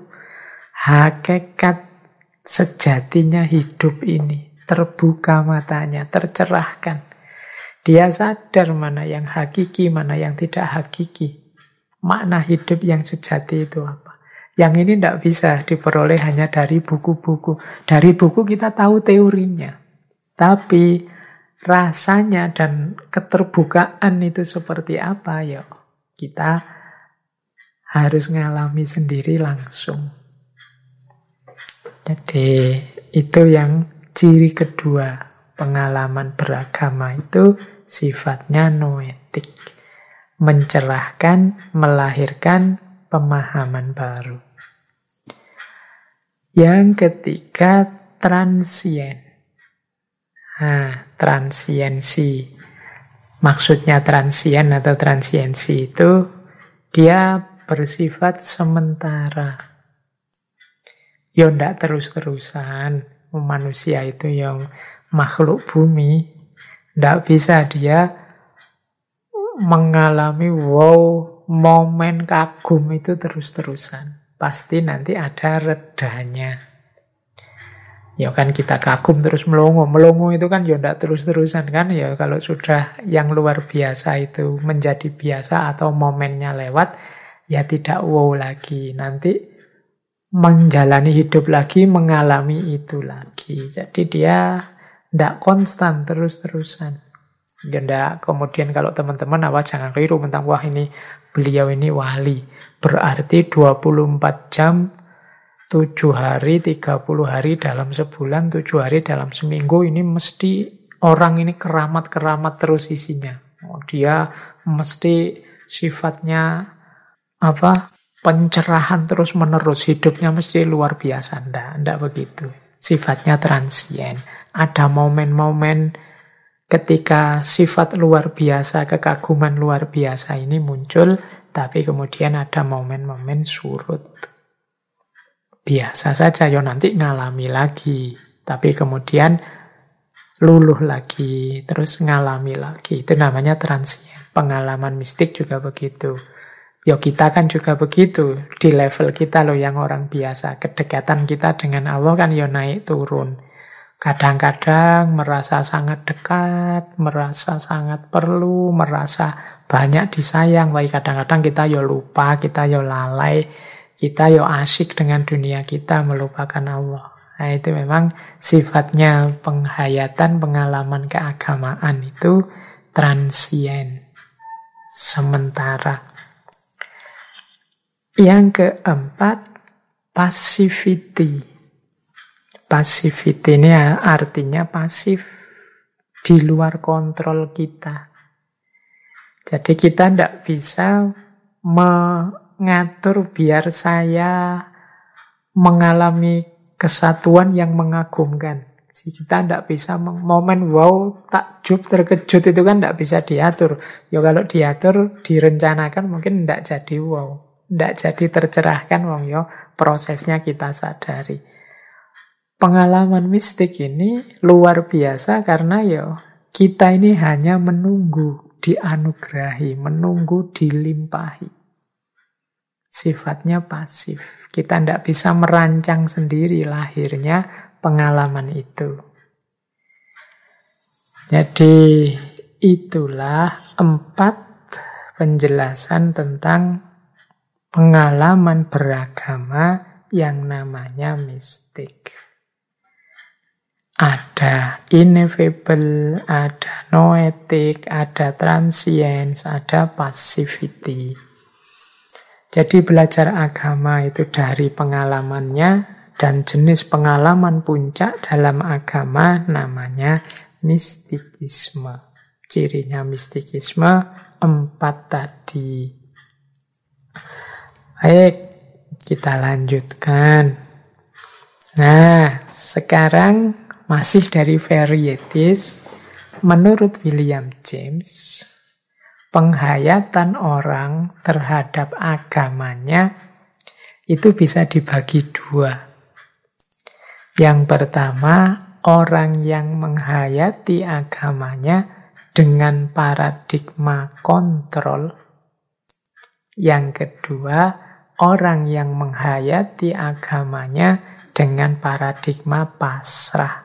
hakikat sejatinya hidup ini. Terbuka matanya, tercerahkan. Dia sadar mana yang hakiki, mana yang tidak hakiki. Makna hidup yang sejati itu apa. Yang ini tidak bisa diperoleh hanya dari buku-buku. Dari buku kita tahu teorinya. Tapi rasanya dan keterbukaan itu seperti apa ya kita harus ngalami sendiri langsung. Jadi itu yang ciri kedua. Pengalaman beragama itu sifatnya noetik. Mencerahkan, melahirkan pemahaman baru. Yang ketiga, transien. Transiensi. Maksudnya transien atau transiensi itu dia bersifat sementara. Ya ndak terus-terusan. Manusia itu yang makhluk bumi, ndak bisa dia mengalami momen kagum itu terus-terusan. Pasti nanti ada redanya. Ya kan kita kagum terus melongo. Melongo itu kan ya ndak terus-terusan kan. Ya kalau sudah yang luar biasa itu menjadi biasa atau momennya lewat, ya tidak wow lagi. Nanti menjalani hidup lagi, mengalami itu lagi. Jadi dia ndak konstan terus-terusan. Ya ndak, kemudian kalau teman-teman jangan keliru tentang wah ini beliau ini wali. Berarti 24 jam, 7 hari, 30 hari dalam sebulan, 7 hari dalam seminggu ini mesti orang ini keramat-keramat terus isinya. Dia mesti sifatnya pencerahan terus menerus, hidupnya mesti luar biasa. Ndak begitu. Sifatnya transien. Ada momen-momen ketika sifat luar biasa, kekaguman luar biasa ini muncul, tapi kemudian ada momen-momen surut. Biasa saja, nanti ngalami lagi. Tapi kemudian luluh lagi, terus ngalami lagi. Itu namanya transien. Pengalaman mistik juga begitu. Kita kan juga begitu. Di level kita loh yang orang biasa. Kedekatan kita dengan Allah kan naik turun. Kadang-kadang merasa sangat dekat, merasa sangat perlu, merasa banyak disayang. Tapi kadang-kadang kita lupa, kita lalai, kita asyik dengan dunia kita, melupakan Allah. Nah itu memang sifatnya penghayatan, pengalaman keagamaan itu transien. Sementara. Yang keempat, passivity. Passivity ini artinya pasif, di luar kontrol kita. Jadi kita tidak bisa mengatur biar saya mengalami kesatuan yang mengagumkan. Kita tidak bisa momen wow, takjub, terkejut itu kan tidak bisa diatur. Kalau diatur, direncanakan mungkin tidak jadi wow. Tidak jadi tercerahkan, prosesnya kita sadari. Pengalaman mistik ini luar biasa karena kita ini hanya menunggu dianugerahi, menunggu dilimpahi. Sifatnya pasif. Kita tidak bisa merancang sendiri lahirnya pengalaman itu. Jadi itulah 4 penjelasan tentang pengalaman beragama yang namanya mistik. Ada ineffable, ada noetik, ada transience, ada passivity. Jadi belajar agama itu dari pengalamannya, dan jenis pengalaman puncak dalam agama namanya mistikisme. Cirinya mistikisme 4 tadi. Baik, kita lanjutkan. Nah, sekarang masih dari varieties. Menurut William James, penghayatan orang terhadap agamanya itu bisa dibagi 2. Yang pertama, orang yang menghayati agamanya dengan paradigma kontrol. Yang kedua, orang yang menghayati agamanya dengan paradigma pasrah.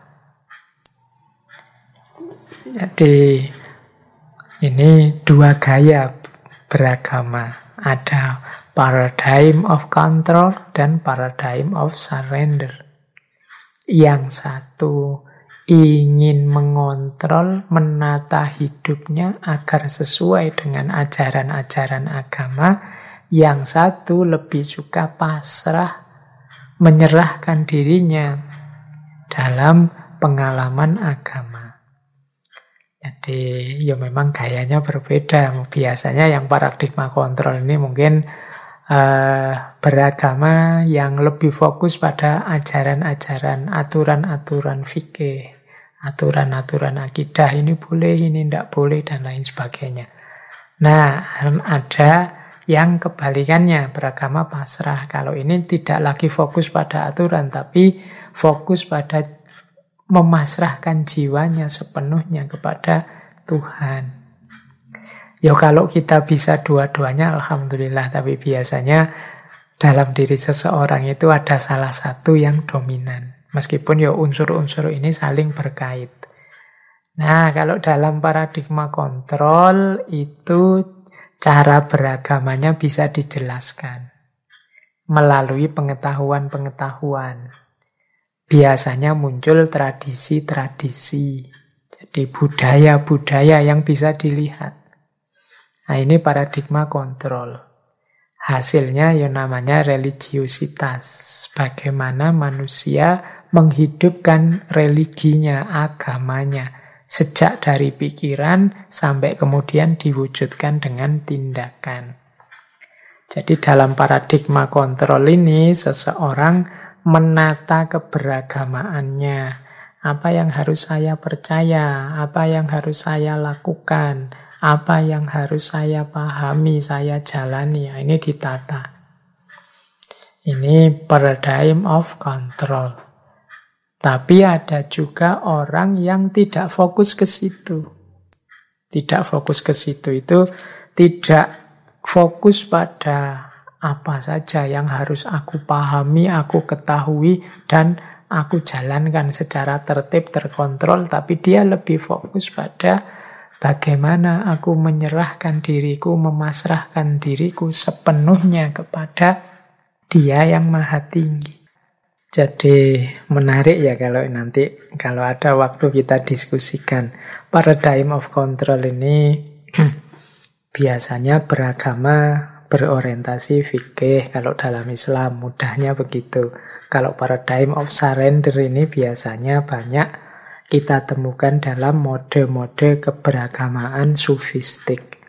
Jadi ini 2 gaya beragama. Ada paradigm of control dan paradigm of surrender. Yang satu ingin mengontrol, menata hidupnya agar sesuai dengan ajaran-ajaran agama. Yang satu lebih suka pasrah, menyerahkan dirinya dalam pengalaman agama. Jadi ya memang gayanya berbeda. Biasanya yang paradigma kontrol ini mungkin beragama yang lebih fokus pada ajaran-ajaran, aturan-aturan fikih, aturan-aturan akidah, ini boleh, ini tidak boleh, dan lain sebagainya. Nah, ada yang kebalikannya, beragama pasrah. Kalau ini tidak lagi fokus pada aturan, tapi fokus pada memasrahkan jiwanya sepenuhnya kepada Tuhan. Ya kalau kita bisa dua-duanya, alhamdulillah. Tapi biasanya dalam diri seseorang itu ada salah satu yang dominan. Meskipun ya unsur-unsur ini saling berkait. Nah, kalau dalam paradigma kontrol itu cara beragamanya bisa dijelaskan melalui pengetahuan-pengetahuan. Biasanya muncul tradisi-tradisi. Jadi budaya-budaya yang bisa dilihat. Nah, ini paradigma kontrol. Hasilnya ya namanya religiusitas. Bagaimana manusia menghidupkan religinya, agamanya. Sejak dari pikiran sampai kemudian diwujudkan dengan tindakan. Jadi dalam paradigma kontrol ini seseorang menata keberagamaannya. Apa yang harus saya percaya, apa yang harus saya lakukan, apa yang harus saya pahami, saya jalani. Ini ditata. Ini paradigm of control. Tapi ada juga orang yang tidak fokus ke situ. Tidak fokus ke situ itu tidak fokus pada apa saja yang harus aku pahami, aku ketahui, dan aku jalankan secara tertib, terkontrol. Tapi dia lebih fokus pada bagaimana aku menyerahkan diriku, memasrahkan diriku sepenuhnya kepada Dia yang Maha Tinggi. Jadi menarik ya kalau ada waktu kita diskusikan. Paradigm of control ini biasanya beragama berorientasi fikih. Kalau dalam Islam mudahnya begitu. Kalau paradigm of surrender ini biasanya banyak kita temukan dalam mode-mode keberagamaan sufistik.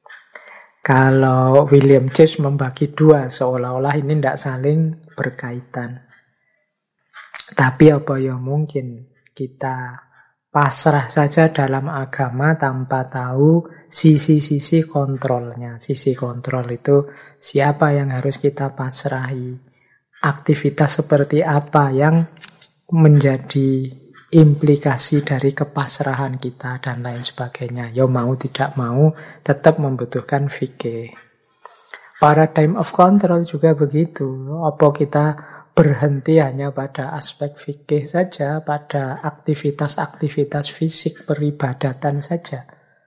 Kalau William James membagi dua, seolah-olah ini tidak saling berkaitan. Tapi apa ya mungkin kita pasrah saja dalam agama tanpa tahu sisi-sisi kontrolnya. Sisi kontrol itu siapa yang harus kita pasrahi. Aktivitas seperti apa yang menjadi implikasi dari kepasrahan kita dan lain sebagainya. Ya mau tidak mau tetap membutuhkan fikih. Paradigm of control juga begitu. Apa kita berhenti hanya pada aspek fikih saja, pada aktivitas-aktivitas fisik peribadatan saja.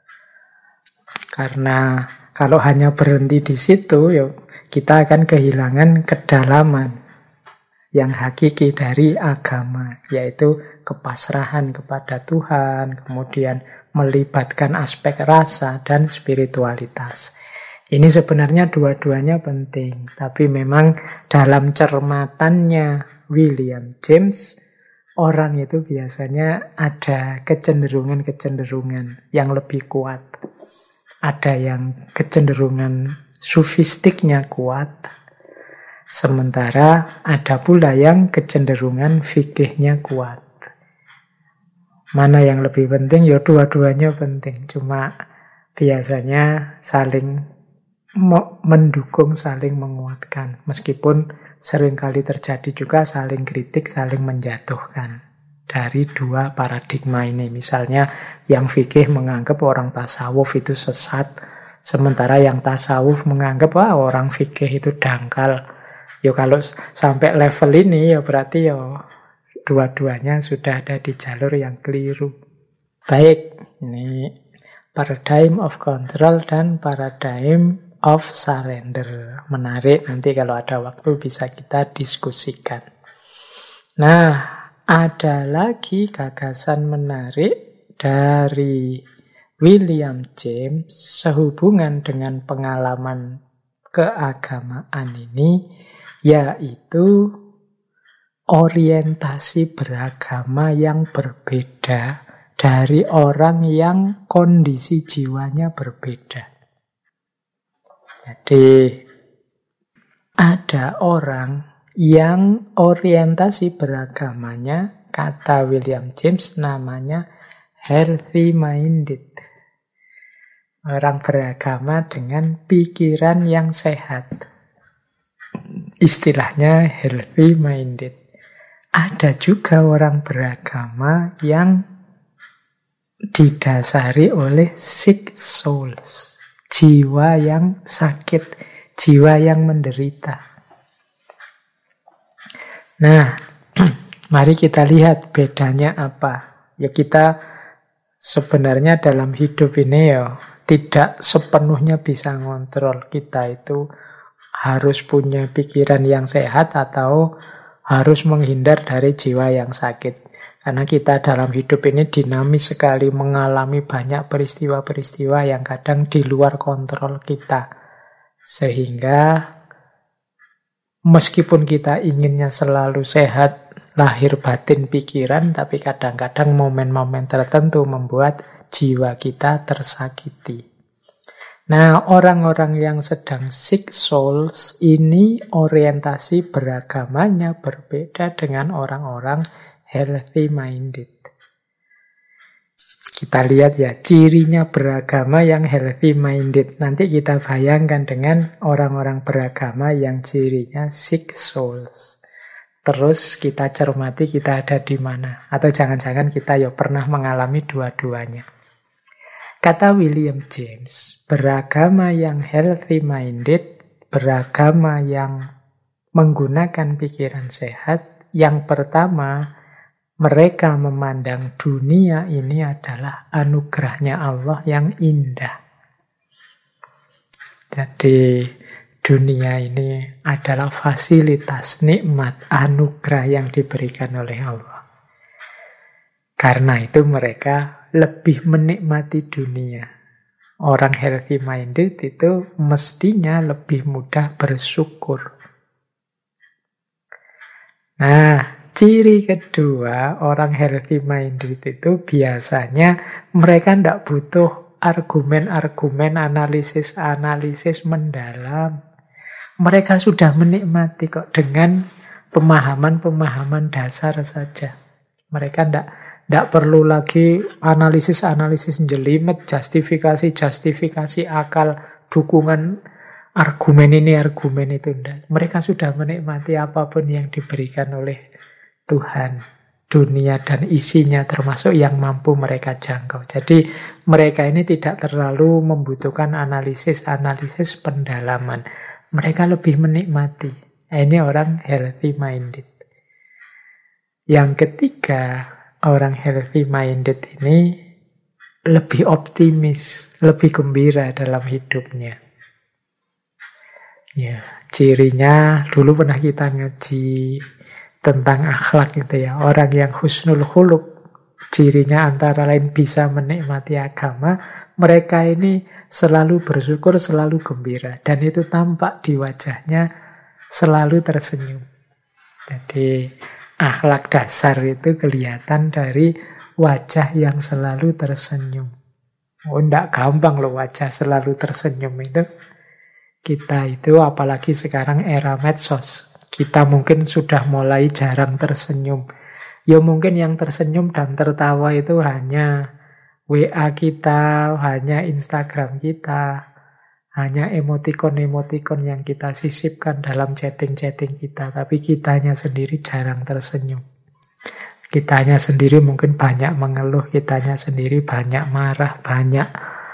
Karena kalau hanya berhenti di situ, ya kita akan kehilangan kedalaman yang hakiki dari agama, yaitu kepasrahan kepada Tuhan, kemudian melibatkan aspek rasa dan spiritualitas. Ini sebenarnya dua-duanya penting, tapi memang dalam cermatannya William James, orang itu biasanya ada kecenderungan-kecenderungan yang lebih kuat. Ada yang kecenderungan sufistiknya kuat, sementara ada pula yang kecenderungan fikihnya kuat. Mana yang lebih penting? Ya dua-duanya penting, cuma biasanya saling mendukung, saling menguatkan. Meskipun seringkali terjadi juga saling kritik, saling menjatuhkan dari dua paradigma ini. Misalnya yang fikih menganggap orang tasawuf itu sesat, sementara yang tasawuf menganggap orang fikih itu dangkal. Ya kalau sampai level ini ya berarti ya dua-duanya sudah ada di jalur yang keliru. Baik, ini paradigm of control dan paradigm of surrender. Menarik, nanti kalau ada waktu bisa kita diskusikan. Nah, ada lagi gagasan menarik dari William James sehubungan dengan pengalaman keagamaan ini, yaitu orientasi beragama yang berbeda dari orang yang kondisi jiwanya berbeda. Jadi ada orang yang orientasi beragamanya, kata William James, namanya healthy minded. Orang beragama dengan pikiran yang sehat. Istilahnya healthy minded. Ada juga orang beragama yang didasari oleh sick souls. Jiwa yang sakit, jiwa yang menderita. Nah, mari kita lihat bedanya apa. Ya kita sebenarnya dalam hidup ini tidak sepenuhnya bisa ngontrol. Kita itu harus punya pikiran yang sehat atau harus menghindar dari jiwa yang sakit. Karena kita dalam hidup ini dinamis sekali, mengalami banyak peristiwa-peristiwa yang kadang di luar kontrol kita. Sehingga meskipun kita inginnya selalu sehat, lahir batin pikiran, tapi kadang-kadang momen-momen tertentu membuat jiwa kita tersakiti. Nah, orang-orang yang sedang sick souls ini orientasi beragamanya berbeda dengan orang-orang healthy minded. Kita lihat ya, cirinya beragama yang healthy minded. Nanti kita bayangkan dengan orang-orang beragama yang cirinya sick souls. Terus kita cermati kita ada di mana. Atau jangan-jangan kita pernah mengalami dua-duanya. Kata William James, beragama yang healthy minded, beragama yang menggunakan pikiran sehat, yang pertama, mereka memandang dunia ini adalah anugerahnya Allah yang indah. Jadi dunia ini adalah fasilitas, nikmat, anugerah yang diberikan oleh Allah. Karena itu mereka lebih menikmati dunia. Orang healthy minded itu mestinya lebih mudah bersyukur. Nah, ciri kedua orang healthy minded itu biasanya mereka tidak butuh argumen-argumen, analisis-analisis mendalam. Mereka sudah menikmati kok dengan pemahaman-pemahaman dasar saja. Mereka tidak perlu lagi analisis-analisis jelimet, justifikasi akal, dukungan argumen ini, argumen itu. Enggak. Mereka sudah menikmati apapun yang diberikan oleh Tuhan. Dunia dan isinya termasuk yang mampu mereka jangkau. Jadi mereka ini tidak terlalu membutuhkan analisis-analisis pendalaman. Mereka lebih menikmati. Ini orang healthy minded. Yang ketiga, orang healthy minded ini lebih optimis, lebih gembira dalam hidupnya. Ya, cirinya dulu pernah kita ngaji tentang akhlak gitu ya. Orang yang husnul khuluq, cirinya antara lain bisa menikmati agama, mereka ini selalu bersyukur, selalu gembira. Dan itu tampak di wajahnya selalu tersenyum. Jadi akhlak dasar itu kelihatan dari wajah yang selalu tersenyum. Oh, enggak gampang loh wajah selalu tersenyum itu. Kita itu apalagi sekarang era medsos. Kita mungkin sudah mulai jarang tersenyum. Ya mungkin yang tersenyum dan tertawa itu hanya WA kita, hanya Instagram kita, hanya emotikon-emotikon yang kita sisipkan dalam chatting-chatting kita. Tapi kitanya sendiri jarang tersenyum. Kitanya sendiri mungkin banyak mengeluh, kitanya sendiri banyak marah, banyak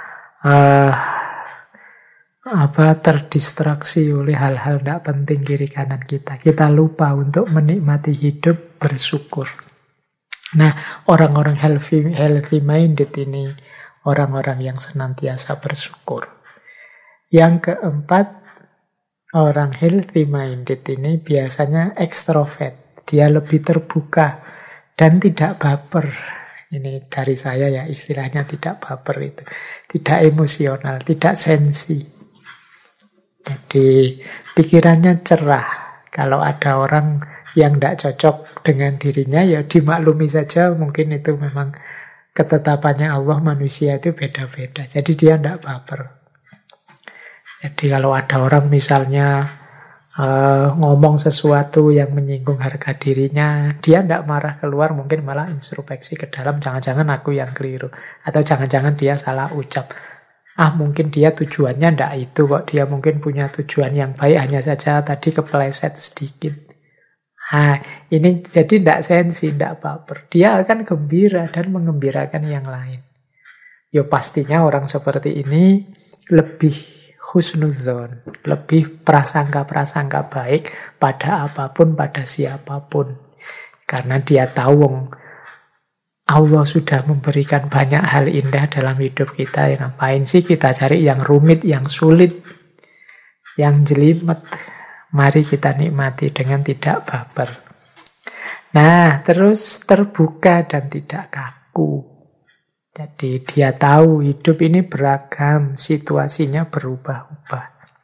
terdistraksi oleh hal-hal tidak penting kiri kanan kita. Kita lupa untuk menikmati hidup, bersyukur. Nah, orang-orang healthy minded ini orang-orang yang senantiasa bersyukur. Yang keempat, orang healthy minded ini biasanya ekstrovert. Dia lebih terbuka dan tidak baper. Ini dari saya ya, istilahnya tidak baper itu. Tidak emosional, tidak sensi. Jadi pikirannya cerah. Kalau ada orang yang tidak cocok dengan dirinya, ya dimaklumi saja. Mungkin itu memang ketetapannya Allah, manusia itu beda-beda. Jadi dia tidak baper. Jadi kalau ada orang misalnya ngomong sesuatu yang menyinggung harga dirinya, dia tidak marah keluar, mungkin malah introspeksi ke dalam, jangan-jangan aku yang keliru. Atau jangan-jangan dia salah ucap. Mungkin dia tujuannya tidak itu kok, dia mungkin punya tujuan yang baik, hanya saja tadi kepleset sedikit. Ini jadi tidak sensi, tidak baper. Dia akan gembira dan mengembirakan yang lain. Ya pastinya orang seperti ini lebih husnudzon, lebih prasangka-prasangka baik pada apapun, pada siapapun. Karena dia tahu Allah sudah memberikan banyak hal indah dalam hidup kita. Yang ngapain sih kita cari yang rumit, yang sulit, yang jelimet? Mari kita nikmati dengan tidak baper. Nah, terus terbuka dan tidak kaku. Jadi dia tahu hidup ini beragam, situasinya berubah-ubah.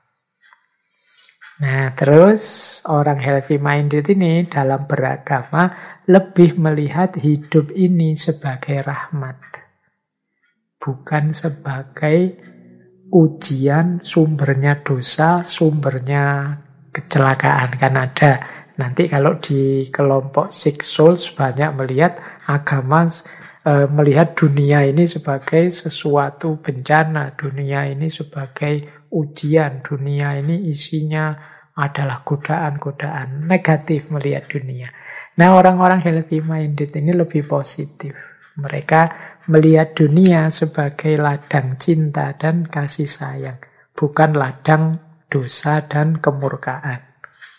Nah, terus orang healthy minded ini dalam beragama lebih melihat hidup ini sebagai rahmat. Bukan sebagai ujian, sumbernya dosa, sumbernya kecelakaan. Kan ada. Nanti kalau di kelompok Six Souls banyak melihat agama melihat dunia ini sebagai sesuatu bencana, dunia ini sebagai ujian, dunia ini isinya adalah godaan-godaan, negatif melihat dunia. Nah, orang-orang healthy minded ini lebih positif. Mereka melihat dunia sebagai ladang cinta dan kasih sayang, bukan ladang dosa dan kemurkaan.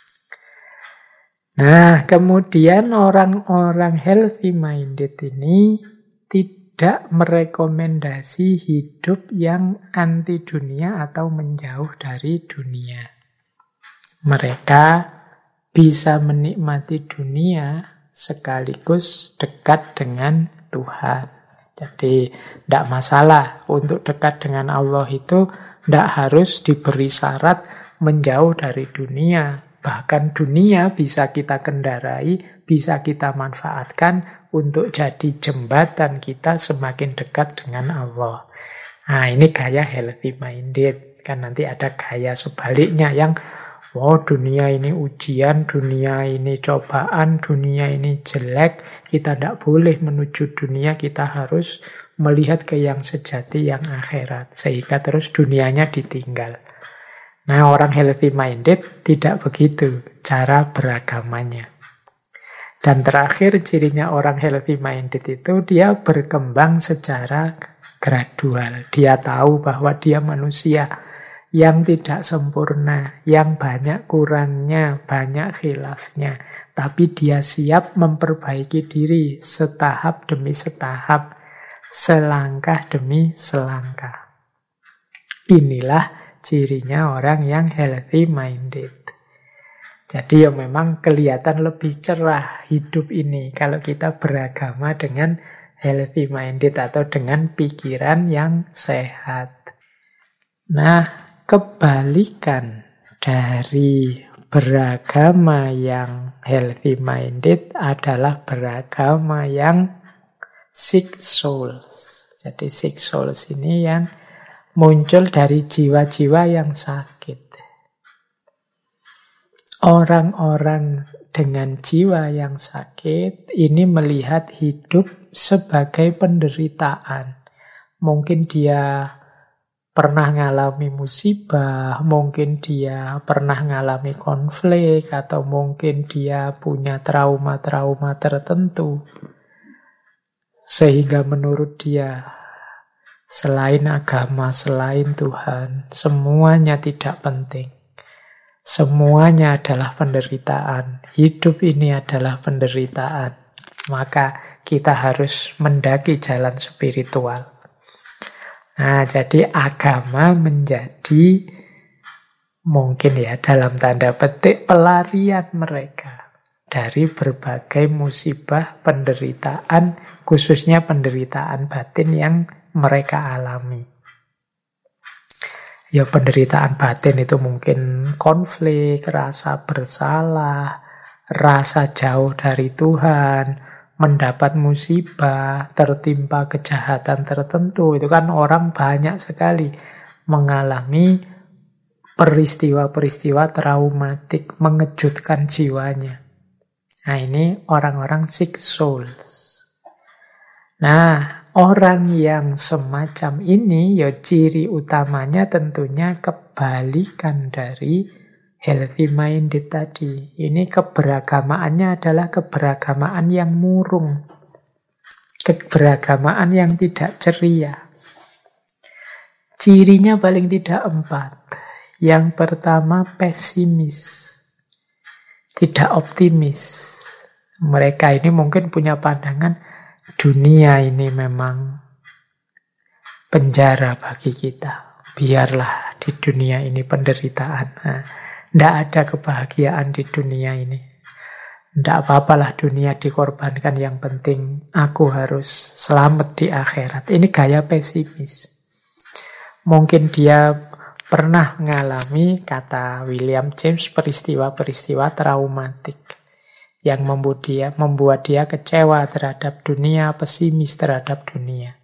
Nah, kemudian orang-orang healthy minded ini tidak merekomendasi hidup yang anti dunia atau menjauh dari dunia. Mereka bisa menikmati dunia sekaligus dekat dengan Tuhan. Jadi tidak masalah untuk dekat dengan Allah itu tidak harus diberi syarat menjauh dari dunia. Bahkan dunia bisa kita kendarai, bisa kita manfaatkan untuk jadi jembatan kita semakin dekat dengan Allah. Nah, ini gaya healthy minded. Kan nanti ada gaya sebaliknya yang dunia ini ujian, dunia ini cobaan, dunia ini jelek. Kita tidak boleh menuju dunia, kita harus melihat ke yang sejati, yang akhirat. Sehingga terus dunianya ditinggal. Nah, orang healthy minded tidak begitu cara beragamanya. Dan terakhir cirinya orang healthy minded itu dia berkembang secara gradual. Dia tahu bahwa dia manusia yang tidak sempurna, yang banyak kurangnya, banyak khilafnya. Tapi dia siap memperbaiki diri setahap demi setahap, selangkah demi selangkah. Inilah cirinya orang yang healthy minded. Jadi ya memang kelihatan lebih cerah hidup ini kalau kita beragama dengan healthy minded atau dengan pikiran yang sehat. Nah, kebalikan dari beragama yang healthy minded adalah beragama yang sick souls. Jadi sick souls ini yang muncul dari jiwa-jiwa yang sakit. Orang-orang dengan jiwa yang sakit ini melihat hidup sebagai penderitaan. Mungkin dia pernah mengalami musibah, mungkin dia pernah mengalami konflik, atau mungkin dia punya trauma-trauma tertentu. Sehingga menurut dia, selain agama, selain Tuhan, semuanya tidak penting. Semuanya adalah penderitaan. Hidup ini adalah penderitaan. Maka kita harus mendaki jalan spiritual. Nah, jadi agama menjadi mungkin ya dalam tanda petik pelarian mereka dari berbagai musibah, penderitaan, khususnya penderitaan batin yang mereka alami. Ya penderitaan batin itu mungkin konflik, rasa bersalah, rasa jauh dari Tuhan, mendapat musibah, tertimpa kejahatan tertentu. Itu kan orang banyak sekali mengalami peristiwa-peristiwa traumatik, mengejutkan jiwanya. Nah, ini orang-orang sick souls. Nah, orang yang semacam ini, ya ciri utamanya tentunya kebalikan dari healthy minded tadi. Ini keberagamaannya adalah keberagamaan yang murung. Keberagamaan yang tidak ceria. Cirinya paling tidak 4. Yang pertama, pesimis. Tidak optimis. Mereka ini mungkin punya pandangan, dunia ini memang penjara bagi kita. Biarlah di dunia ini penderitaan. Tidak ada kebahagiaan di dunia ini. Tidak apa-apalah dunia dikorbankan, yang penting aku harus selamat di akhirat. Ini gaya pesimis. Mungkin dia pernah mengalami, kata William James, peristiwa-peristiwa traumatik yang membuat dia kecewa terhadap dunia, pesimis terhadap dunia.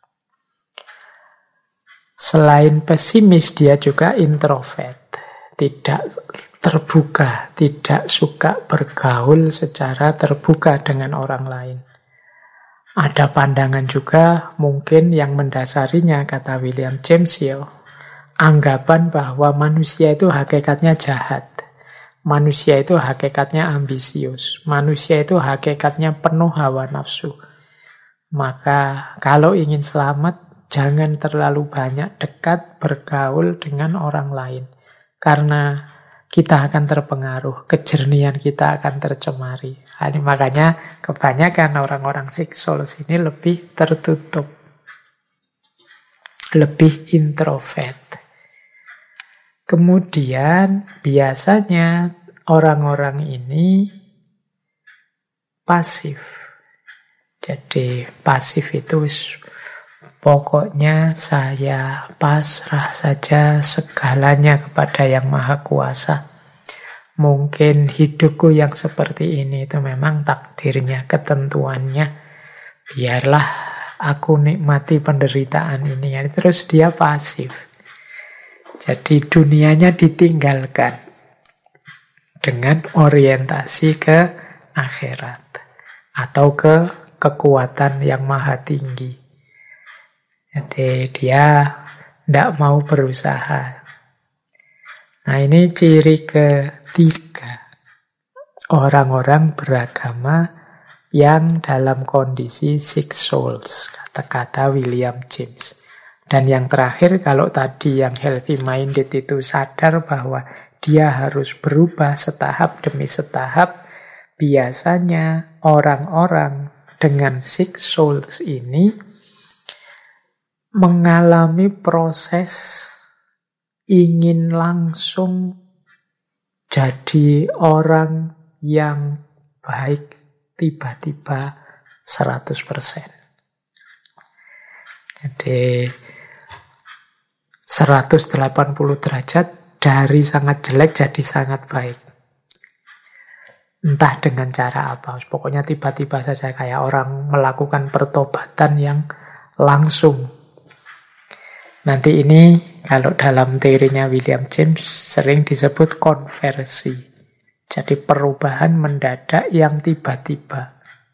Selain pesimis, dia juga introvert. Tidak terbuka, tidak suka bergaul secara terbuka dengan orang lain. Ada pandangan juga mungkin yang mendasarinya, kata William James, anggapan bahwa manusia itu hakikatnya jahat. Manusia itu hakikatnya ambisius. Manusia itu hakikatnya penuh hawa nafsu. Maka kalau ingin selamat, jangan terlalu banyak dekat bergaul dengan orang lain. Karena kita akan terpengaruh, kejernihan kita akan tercemari. Ini makanya kebanyakan orang-orang sick souls ini lebih tertutup. Lebih introvert. Kemudian biasanya orang-orang ini pasif. Jadi pasif itu pokoknya saya pasrah saja segalanya kepada Yang Maha Kuasa. Mungkin hidupku yang seperti ini itu memang takdirnya, ketentuannya. Biarlah aku nikmati penderitaan ini. Terus dia pasif. Jadi dunianya ditinggalkan dengan orientasi ke akhirat atau ke kekuatan yang maha tinggi. Jadi dia tidak mau berusaha. Nah, ini ciri ketiga. Orang-orang beragama yang dalam kondisi sick souls, kata-kata William James. Dan yang terakhir, kalau tadi yang healthy minded itu sadar bahwa dia harus berubah setahap demi setahap, biasanya orang-orang dengan sick souls ini mengalami proses ingin langsung jadi orang yang baik tiba-tiba 100%. Jadi 180 derajat dari sangat jelek jadi sangat baik. Entah dengan cara apa. Pokoknya tiba-tiba saja kayak orang melakukan pertobatan yang langsung. Nanti ini kalau dalam teorinya William James sering disebut konversi. Jadi perubahan mendadak yang tiba-tiba.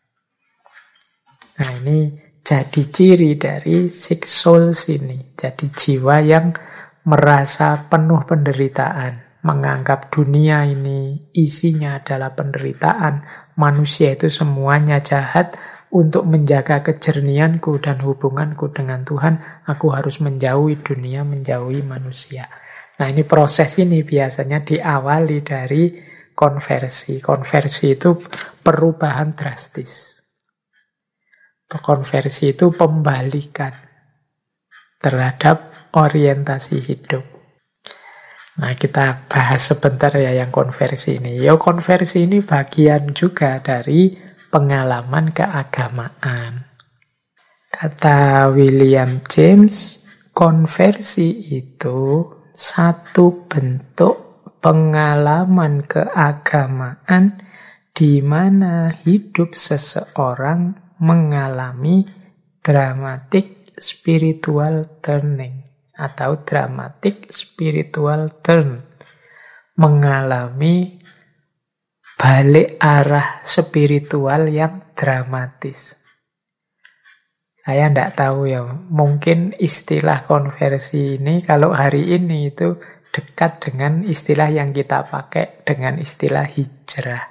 Nah, ini jadi ciri dari sick souls ini. Jadi jiwa yang merasa penuh penderitaan. Menganggap dunia ini isinya adalah penderitaan. Manusia itu semuanya jahat. Untuk menjaga kejernihanku dan hubunganku dengan Tuhan, aku harus menjauhi dunia, menjauhi manusia. Nah, ini proses ini biasanya diawali dari konversi. Konversi itu perubahan drastis. Konversi itu pembalikan terhadap orientasi hidup. Nah, kita bahas sebentar ya yang konversi ini. Konversi ini bagian juga dari pengalaman keagamaan. Kata William James, konversi itu satu bentuk pengalaman keagamaan di mana hidup seseorang mengalami dramatic spiritual turning atau dramatic spiritual turn, mengalami balik arah spiritual yang dramatis. Saya tidak tahu ya, mungkin istilah konversi ini kalau hari ini itu dekat dengan istilah yang kita pakai dengan istilah hijrah.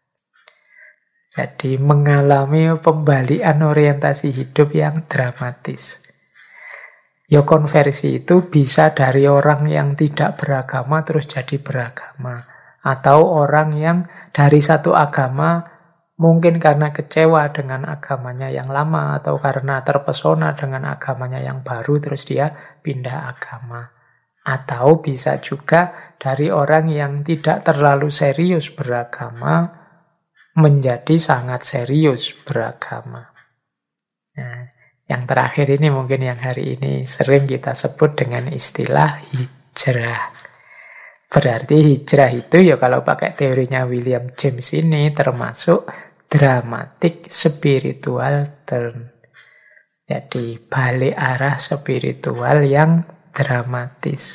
Jadi mengalami pembalikan orientasi hidup yang dramatis. Ya konversi itu bisa dari orang yang tidak beragama terus jadi beragama. Atau orang yang dari satu agama mungkin karena kecewa dengan agamanya yang lama atau karena terpesona dengan agamanya yang baru terus dia pindah agama. Atau bisa juga dari orang yang tidak terlalu serius beragama menjadi sangat serius beragama. Nah, yang terakhir ini mungkin yang hari ini sering kita sebut dengan istilah hijrah. Berarti hijrah itu ya kalau pakai teorinya William James ini termasuk dramatic spiritual turn. Jadi balik arah spiritual yang dramatis.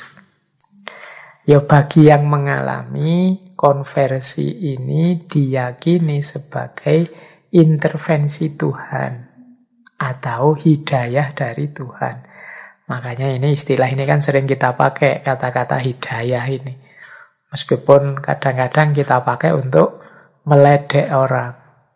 Ya bagi yang mengalami konversi ini diyakini sebagai intervensi Tuhan atau hidayah dari Tuhan. Makanya ini istilah ini kan sering kita pakai, kata-kata hidayah ini. Meskipun kadang-kadang kita pakai untuk meledek orang.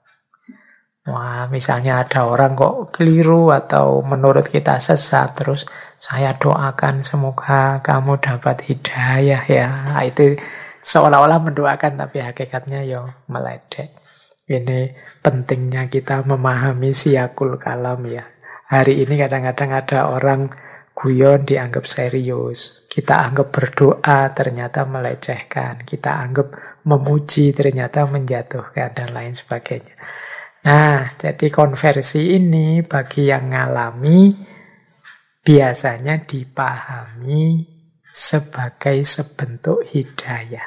Wah, misalnya ada orang kok keliru atau menurut kita sesat, terus saya doakan semoga kamu dapat hidayah ya. Nah, itu seolah-olah mendoakan tapi hakikatnya ya meledek. Ini pentingnya kita memahami siyakul kalam ya. Hari ini kadang-kadang ada orang guyon dianggap serius. Kita anggap berdoa ternyata melecehkan. Kita anggap memuji ternyata menjatuhkan dan lain sebagainya. Nah, jadi konversi ini bagi yang ngalami biasanya dipahami sebagai sebentuk hidayah.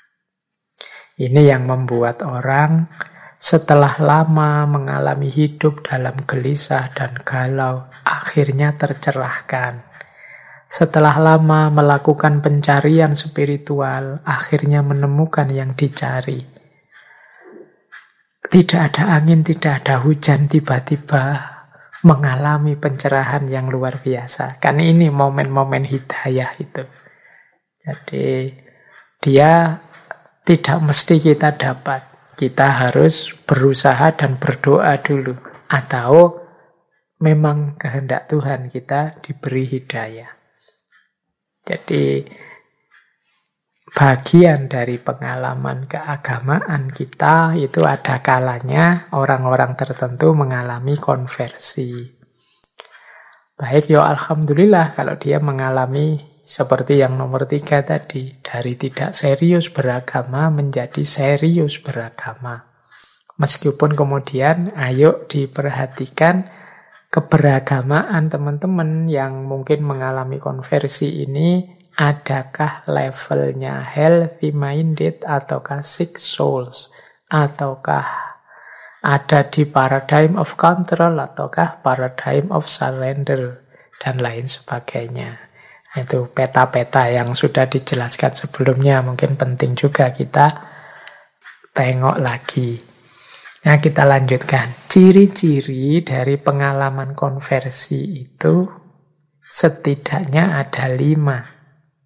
Ini yang membuat orang setelah lama mengalami hidup dalam gelisah dan galau, akhirnya tercerahkan. Setelah lama melakukan pencarian spiritual, akhirnya menemukan yang dicari. Tidak ada angin, tidak ada hujan, tiba-tiba mengalami pencerahan yang luar biasa. Kan ini momen-momen hidayah itu. Jadi dia tidak mesti kita dapat. Kita harus berusaha dan berdoa dulu. Atau memang kehendak Tuhan kita diberi hidayah. Jadi bagian dari pengalaman keagamaan kita itu ada kalanya orang-orang tertentu mengalami konversi. Baik, ya alhamdulillah kalau dia mengalami seperti yang nomor 3 tadi, dari tidak serius beragama menjadi serius beragama. Meskipun kemudian ayo diperhatikan keberagamaan teman-teman yang mungkin mengalami konversi ini, adakah levelnya healthy minded ataukah sick souls, ataukah ada di paradigm of control ataukah paradigm of surrender dan lain sebagainya. Itu peta-peta yang sudah dijelaskan sebelumnya, mungkin penting juga kita tengok lagi. Nah, kita lanjutkan. Ciri-ciri dari pengalaman konversi itu setidaknya ada 5.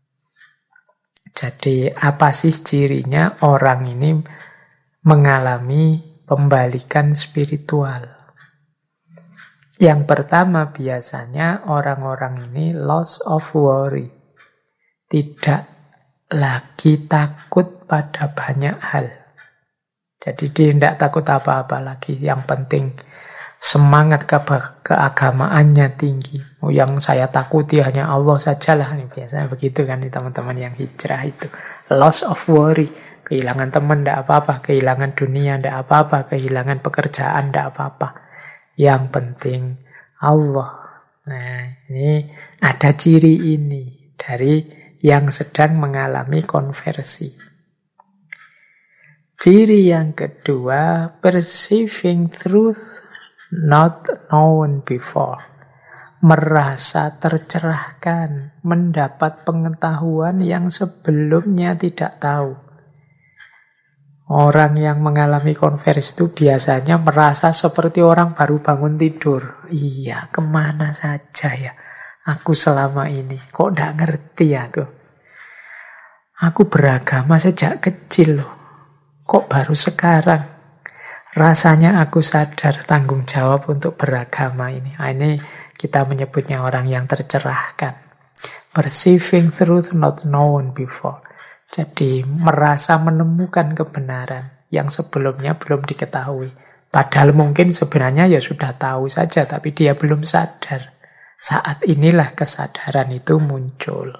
Jadi apa sih cirinya orang ini mengalami pembalikan spiritual? Yang pertama biasanya orang-orang ini loss of worry. Tidak lagi takut pada banyak hal. Jadi dia tidak takut apa-apa lagi. Yang penting semangat keagamaannya tinggi. Yang saya takuti hanya Allah sajalah. Ini biasanya begitu kan teman-teman yang hijrah itu. Loss of worry. Kehilangan teman tidak apa-apa. Kehilangan dunia tidak apa-apa. Kehilangan pekerjaan tidak apa-apa. Yang penting Allah. Nah, ini ada ciri ini dari yang sedang mengalami konversi. Ciri yang kedua, perceiving truth not known before. Merasa tercerahkan, mendapat pengetahuan yang sebelumnya tidak tahu. Orang yang mengalami konversi itu biasanya merasa seperti orang baru bangun tidur. Iya, kemana saja ya aku selama ini? Kok tidak ngerti aku? Aku beragama sejak kecil loh. Kok baru sekarang? Rasanya aku sadar tanggung jawab untuk beragama ini. Ini kita menyebutnya orang yang tercerahkan. Perceiving truth not known before. Jadi merasa menemukan kebenaran yang sebelumnya belum diketahui. Padahal mungkin sebenarnya ya sudah tahu saja, tapi dia belum sadar. Saat inilah kesadaran itu muncul.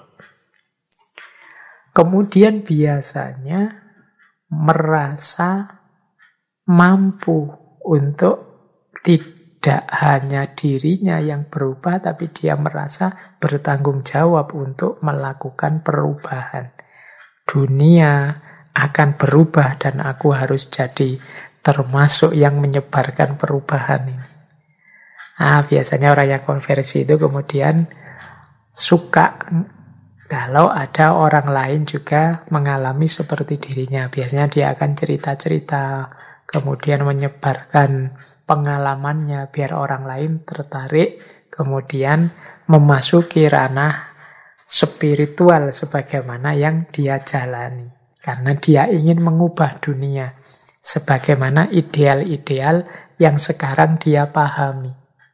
Kemudian biasanya merasa mampu untuk tidak hanya dirinya yang berubah, tapi dia merasa bertanggung jawab untuk melakukan perubahan. Dunia akan berubah dan aku harus jadi termasuk yang menyebarkan perubahan ini. Biasanya orang yang konversi itu kemudian suka kalau ada orang lain juga mengalami seperti dirinya. Biasanya dia akan cerita-cerita, kemudian menyebarkan pengalamannya biar orang lain tertarik, kemudian memasuki ranah spiritual sebagaimana yang dia jalani. Karena dia ingin mengubah dunia sebagaimana ideal-ideal yang sekarang dia pahami.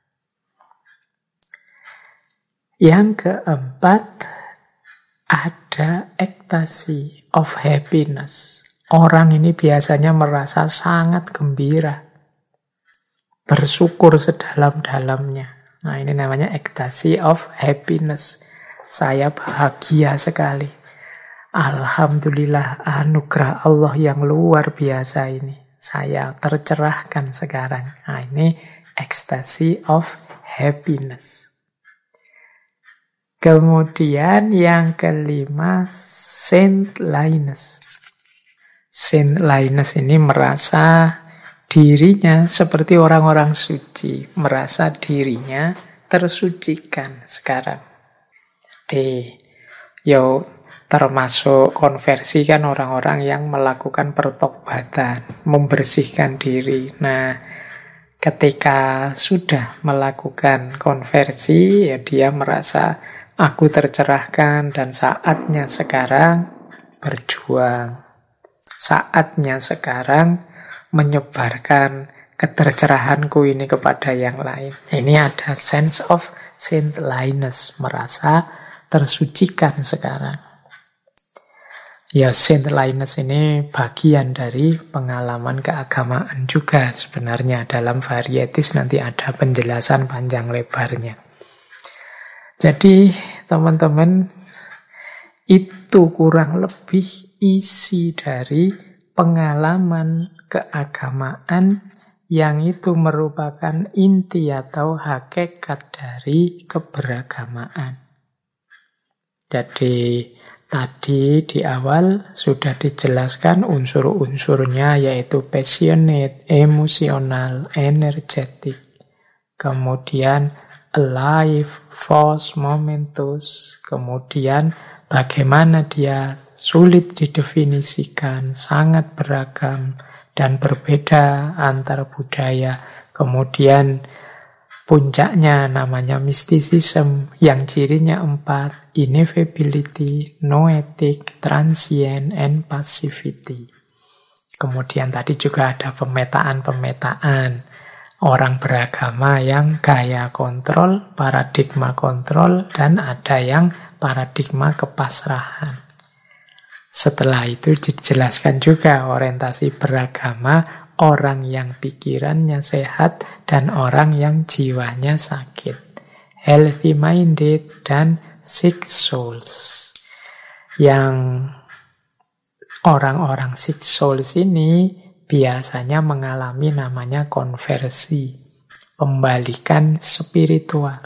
Yang keempat, ada ecstasy of happiness. Orang ini biasanya merasa sangat gembira, bersyukur sedalam-dalamnya. Nah, ini namanya ecstasy of happiness. Saya bahagia sekali. Alhamdulillah, anugerah Allah yang luar biasa ini. Saya tercerahkan sekarang. Nah, ini ecstasy of happiness. Kemudian yang kelima, saintliness. Saintliness ini merasa dirinya seperti orang-orang suci. Merasa dirinya tersucikan sekarang. Termasuk konversi kan orang-orang yang melakukan pertobatan, membersihkan diri. Nah, ketika sudah melakukan konversi, ya dia merasa aku tercerahkan dan saatnya sekarang berjuang. Saatnya sekarang menyebarkan ketercerahanku ini kepada yang lain. Ini ada sense of saintliness, merasa tersucikan sekarang. Ya, saintliness ini bagian dari pengalaman keagamaan juga sebenarnya. Dalam varieties nanti ada penjelasan panjang lebarnya. Jadi teman-teman, itu kurang lebih isi dari pengalaman keagamaan yang itu merupakan inti atau hakikat dari keberagamaan. Jadi tadi di awal sudah dijelaskan unsur-unsurnya, yaitu passionate, emosional, energetic, kemudian alive, force, momentous, kemudian bagaimana dia sulit didefinisikan, sangat beragam dan berbeda antar budaya, kemudian puncaknya namanya mysticism yang cirinya 4, ineffability, noetic, transient, and passivity. Kemudian tadi juga ada pemetaan-pemetaan orang beragama yang gaya kontrol, paradigma kontrol, dan ada yang paradigma kepasrahan. Setelah itu dijelaskan juga orientasi beragama, orang yang pikirannya sehat dan orang yang jiwanya sakit. Healthy minded dan sick souls. Yang orang-orang sick souls ini biasanya mengalami namanya konversi, pembalikan spiritual.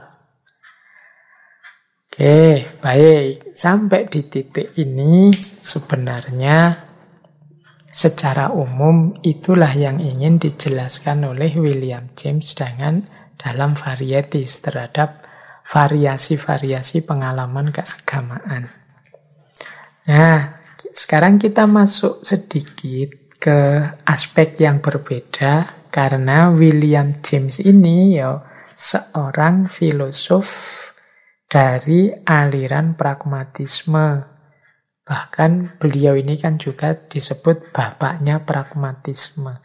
Oke, baik. Sampai di titik ini sebenarnya secara umum itulah yang ingin dijelaskan oleh William James dalam Varieties terhadap variasi-variasi pengalaman keagamaan. Nah, sekarang kita masuk sedikit ke aspek yang berbeda karena William James ini seorang filosof dari aliran pragmatisme. Bahkan beliau ini kan juga disebut bapaknya pragmatisme.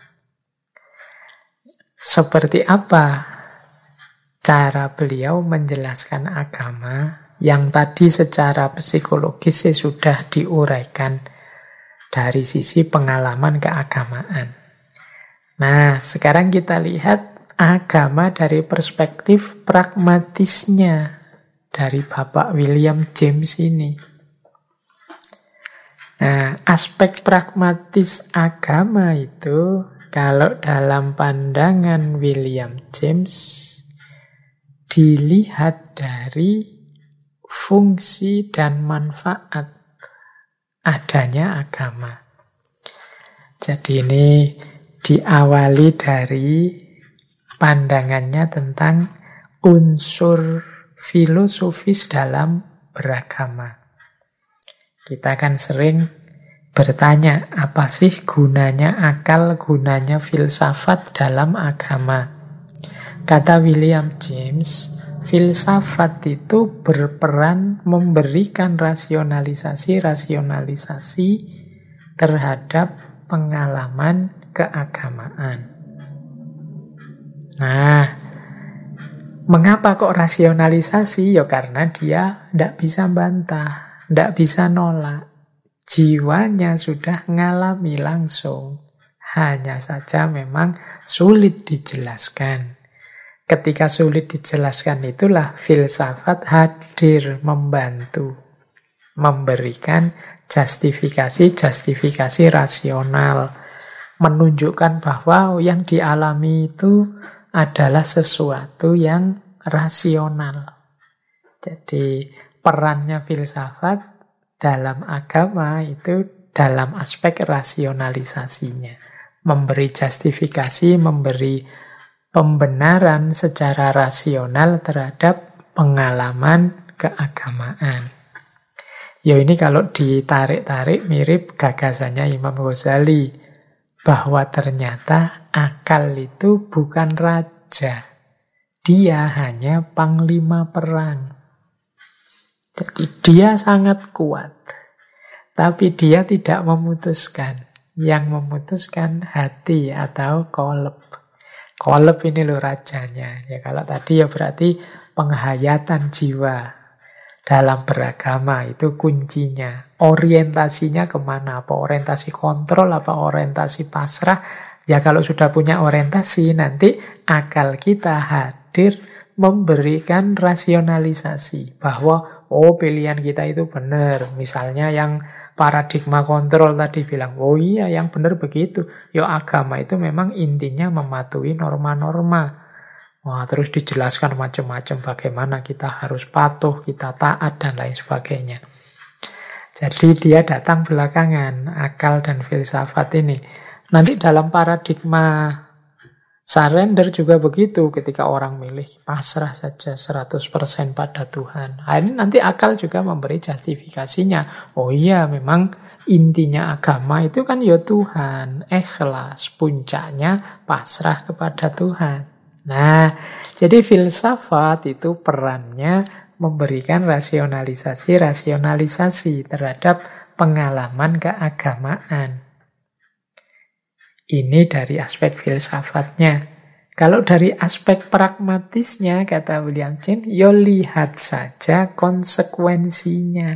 Seperti apa cara beliau menjelaskan agama yang tadi secara psikologis sudah diuraikan dari sisi pengalaman keagamaan. Nah, sekarang kita lihat agama dari perspektif pragmatisnya dari Bapak William James ini. Nah, aspek pragmatis agama itu, kalau dalam pandangan William James, dilihat dari fungsi dan manfaat adanya agama. Jadi ini diawali dari pandangannya tentang unsur filosofis dalam beragama. Kita kan sering bertanya, apa sih gunanya akal, gunanya filsafat dalam agama? Kata William James, filsafat itu berperan memberikan rasionalisasi terhadap pengalaman keagamaan. Nah, mengapa kok rasionalisasi? Ya karena dia tidak bisa bantah, tidak bisa nolak. Jiwanya sudah ngalami langsung. Hanya saja memang sulit dijelaskan. Ketika sulit dijelaskan itulah filsafat hadir membantu. Memberikan justifikasi rasional. Menunjukkan bahwa yang dialami itu adalah sesuatu yang rasional. Jadi perannya filsafat dalam agama itu dalam aspek rasionalisasinya. Memberi justifikasi, memberi pembenaran secara rasional terhadap pengalaman keagamaan. Ya ini kalau ditarik-tarik mirip gagasannya Imam Ghazali, bahwa ternyata akal itu bukan raja, dia hanya panglima perang. Jadi dia sangat kuat, tapi dia tidak memutuskan. Yang memutuskan hati atau qalb. Qalb ini loh rajanya. Ya kalau tadi ya berarti penghayatan jiwa dalam beragama itu kuncinya. Orientasinya kemana? Apa orientasi kontrol? Apa orientasi pasrah? Ya kalau sudah punya orientasi, nanti akal kita hadir memberikan rasionalisasi. Bahwa pilihan kita itu benar. Misalnya yang paradigma kontrol tadi bilang, oh iya yang benar begitu. Ya agama itu memang intinya mematuhi norma-norma. Wah, terus dijelaskan macam-macam bagaimana kita harus patuh, kita taat, dan lain sebagainya. Jadi dia datang belakangan, akal dan filsafat ini. Nanti dalam paradigma surrender juga begitu, ketika orang milih pasrah saja 100% pada Tuhan. Nah, ini nanti akal juga memberi justifikasinya. Oh iya, memang intinya agama itu kan ya Tuhan, ikhlas, puncaknya pasrah kepada Tuhan. Nah, jadi filsafat itu perannya memberikan rasionalisasi terhadap pengalaman keagamaan. Ini dari aspek filsafatnya. Kalau dari aspek pragmatisnya, kata William James, ya lihat saja konsekuensinya.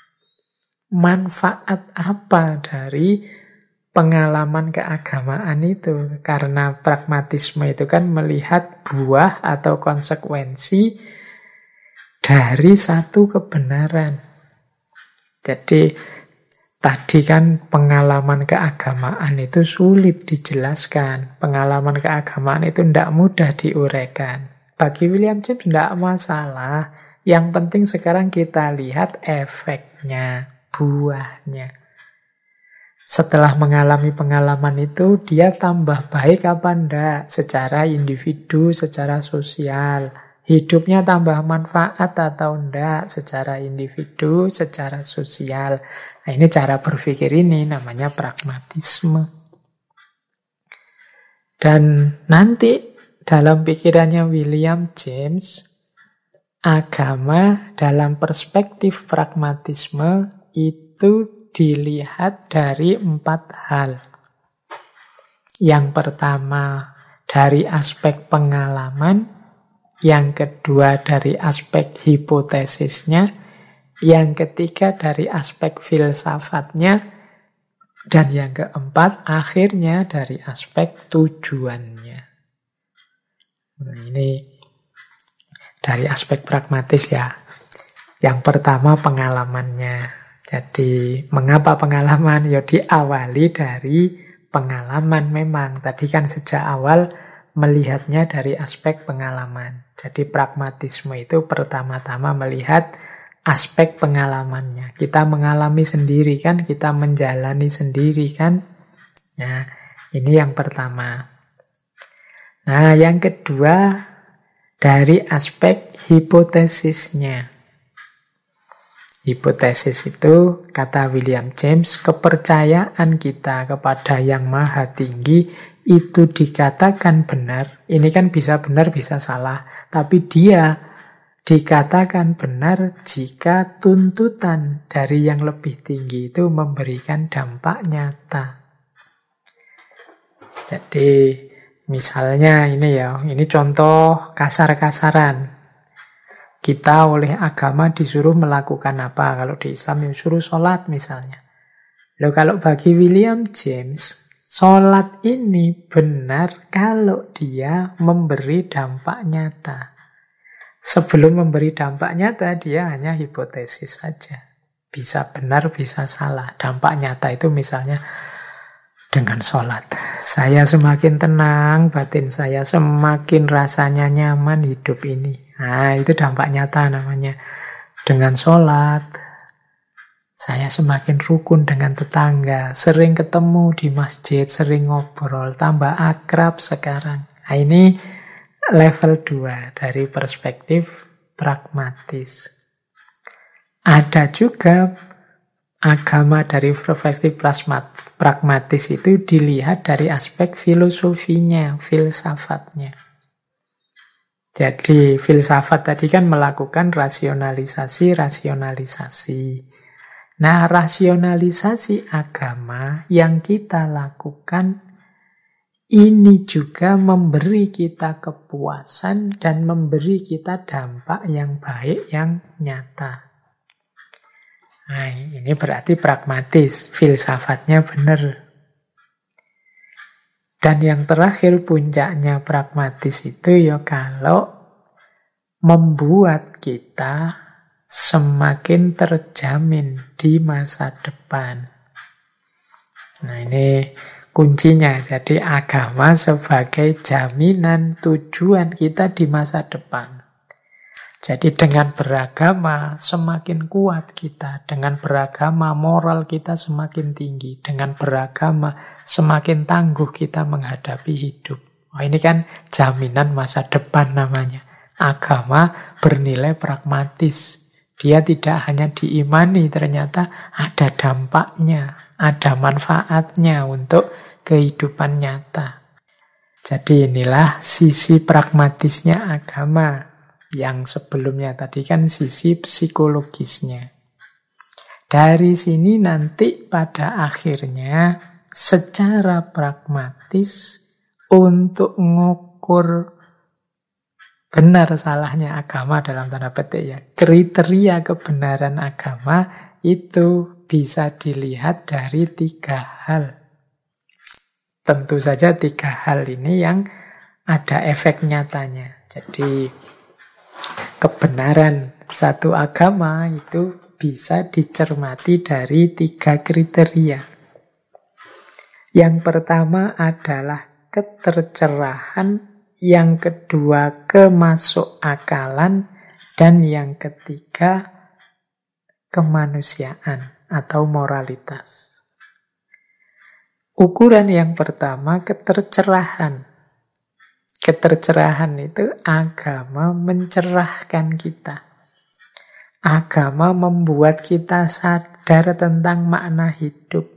Manfaat apa dari pengalaman keagamaan itu? Karena pragmatisme itu kan melihat buah atau konsekuensi dari satu kebenaran. Jadi tadi kan pengalaman keagamaan itu sulit dijelaskan. Pengalaman keagamaan itu tidak mudah diuraikan. Bagi William James tidak masalah. Yang penting sekarang kita lihat efeknya, buahnya. Setelah mengalami pengalaman itu, dia tambah baik apa enggak? Secara individu, secara sosial. Hidupnya tambah manfaat atau enggak? Secara individu, secara sosial. Nah, ini cara berpikir ini namanya pragmatisme. Dan nanti dalam pikirannya William James, agama dalam perspektif pragmatisme itu dilihat dari 4 hal. Yang pertama dari aspek pengalaman, yang kedua dari aspek hipotesisnya, yang ketiga dari aspek filsafatnya, dan yang keempat akhirnya dari aspek tujuannya. Nah, ini dari aspek pragmatis ya. Yang pertama pengalamannya. Jadi mengapa pengalaman? Ya diawali dari pengalaman memang. Tadi kan sejak awal melihatnya dari aspek pengalaman. Jadi pragmatisme itu pertama-tama melihat aspek pengalamannya. Kita mengalami sendiri kan, kita menjalani sendiri kan. Nah, ini yang pertama. Nah, yang kedua dari aspek hipotesisnya. Hipotesis itu, kata William James, kepercayaan kita kepada yang maha tinggi itu dikatakan benar. Ini kan bisa benar, bisa salah. Tapi dia dikatakan benar jika tuntutan dari yang lebih tinggi itu memberikan dampak nyata. Jadi, misalnya ini ya, ini contoh kasar-kasaran. Kita oleh agama disuruh melakukan apa? Kalau di Islam disuruh sholat misalnya. Loh, kalau bagi William James, sholat ini benar kalau dia memberi dampak nyata. Sebelum memberi dampak nyata, dia hanya hipotesis saja. Bisa benar, bisa salah. Dampak nyata itu misalnya dengan sholat. Saya semakin tenang, batin saya semakin rasanya nyaman hidup ini. Nah, itu dampak nyata namanya. Dengan sholat, saya semakin rukun dengan tetangga, sering ketemu di masjid, sering ngobrol, tambah akrab sekarang. Nah, ini level 2 dari perspektif pragmatis. Ada juga agama dari perspektif pragmatis itu dilihat dari aspek filosofinya, filsafatnya. Jadi filsafat tadi kan melakukan rasionalisasi. Nah, rasionalisasi agama yang kita lakukan ini juga memberi kita kepuasan dan memberi kita dampak yang baik, yang nyata. Nah, ini berarti pragmatis, filsafatnya benar. Dan yang terakhir puncaknya pragmatis itu ya kalau membuat kita semakin terjamin di masa depan. Nah, ini kuncinya. Jadi agama sebagai jaminan tujuan kita di masa depan. Jadi dengan beragama semakin kuat kita, dengan beragama moral kita semakin tinggi, dengan beragama semakin tangguh kita menghadapi hidup. Oh, ini kan jaminan masa depan namanya. Agama bernilai pragmatis. Dia tidak hanya diimani, ternyata ada dampaknya, ada manfaatnya untuk kehidupan nyata. Jadi inilah sisi pragmatisnya agama. Yang sebelumnya tadi kan sisi psikologisnya. Dari sini nanti pada akhirnya secara pragmatis untuk mengukur benar salahnya agama dalam tanda petik ya, kriteria kebenaran agama itu bisa dilihat dari 3 hal. Tentu saja 3 hal ini yang ada efek nyatanya. Jadi kebenaran satu agama itu bisa dicermati dari 3 kriteria. Yang pertama adalah ketercerahan, yang kedua kemasukakalan, dan yang ketiga kemanusiaan atau moralitas. Ukuran yang pertama, ketercerahan. Ketercerahan itu agama mencerahkan kita. Agama membuat kita sadar tentang makna hidup.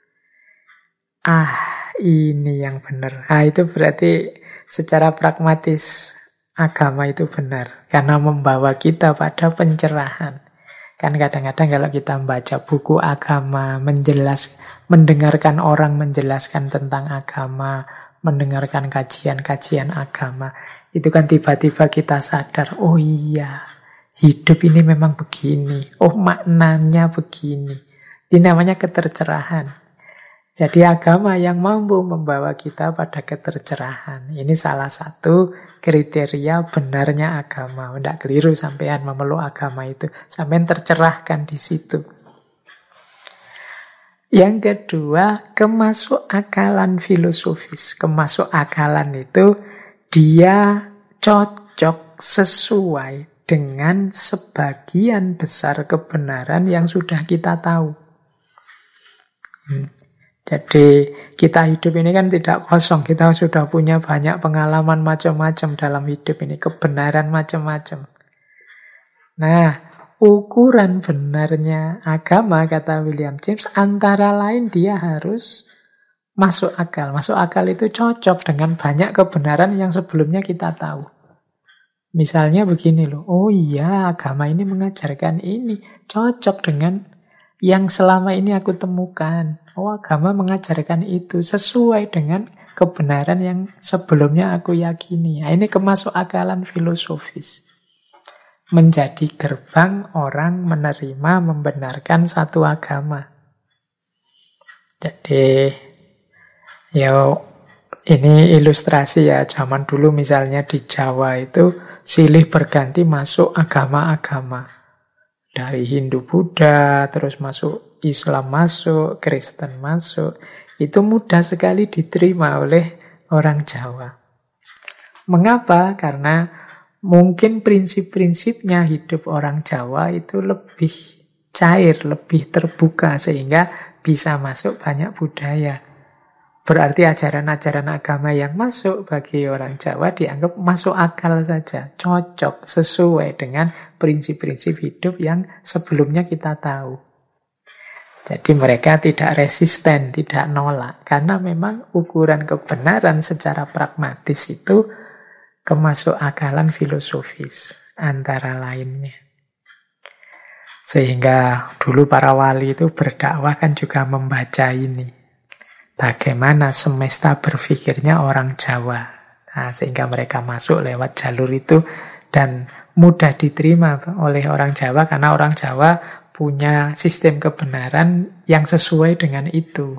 Ini yang benar. Itu berarti secara pragmatis agama itu benar. Karena membawa kita pada pencerahan. Kan kadang-kadang kalau kita membaca buku agama, mendengarkan orang menjelaskan tentang agama, mendengarkan kajian-kajian agama, itu kan tiba-tiba kita sadar, oh iya, hidup ini memang begini. Oh, maknanya begini. Ini namanya ketercerahan. Jadi agama yang mampu membawa kita pada ketercerahan. Ini salah satu kriteria benarnya agama. Tidak keliru sampean memeluk agama itu. Sampean tercerahkan di situ. Yang kedua, kemasukakalan filosofis. Kemasukakalan itu dia cocok sesuai dengan sebagian besar kebenaran yang sudah kita tahu. Jadi kita hidup ini kan tidak kosong. Kita sudah punya banyak pengalaman macam-macam dalam hidup ini. Kebenaran macam-macam. Nah, ukuran benarnya agama, kata William James, antara lain dia harus masuk akal. Masuk akal itu cocok dengan banyak kebenaran yang sebelumnya kita tahu. Misalnya begini loh, oh iya agama ini mengajarkan ini. Cocok dengan yang selama ini aku temukan. Oh, agama mengajarkan itu sesuai dengan kebenaran yang sebelumnya aku yakini. Ini kemasukakalan filosofis. Menjadi gerbang orang menerima, membenarkan satu agama. Jadi, ini ilustrasi ya. Zaman dulu misalnya di Jawa itu silih berganti masuk agama-agama. Dari Hindu Buddha, terus masuk Islam masuk, Kristen masuk. Itu mudah sekali diterima oleh orang Jawa. Mengapa? Karena mungkin prinsip-prinsipnya hidup orang Jawa itu lebih cair, lebih terbuka, sehingga bisa masuk banyak budaya. Berarti ajaran-ajaran agama yang masuk bagi orang Jawa dianggap masuk akal saja, cocok, sesuai dengan prinsip-prinsip hidup yang sebelumnya kita tahu. Jadi mereka tidak resisten, tidak nolak. Karena memang ukuran kebenaran secara pragmatis itu kemasukakalan filosofis antara lainnya. Sehingga dulu para wali itu berdakwah kan juga membaca ini. Bagaimana semesta berpikirnya orang Jawa. Nah, sehingga mereka masuk lewat jalur itu dan mudah diterima oleh orang Jawa karena orang Jawa punya sistem kebenaran yang sesuai dengan itu.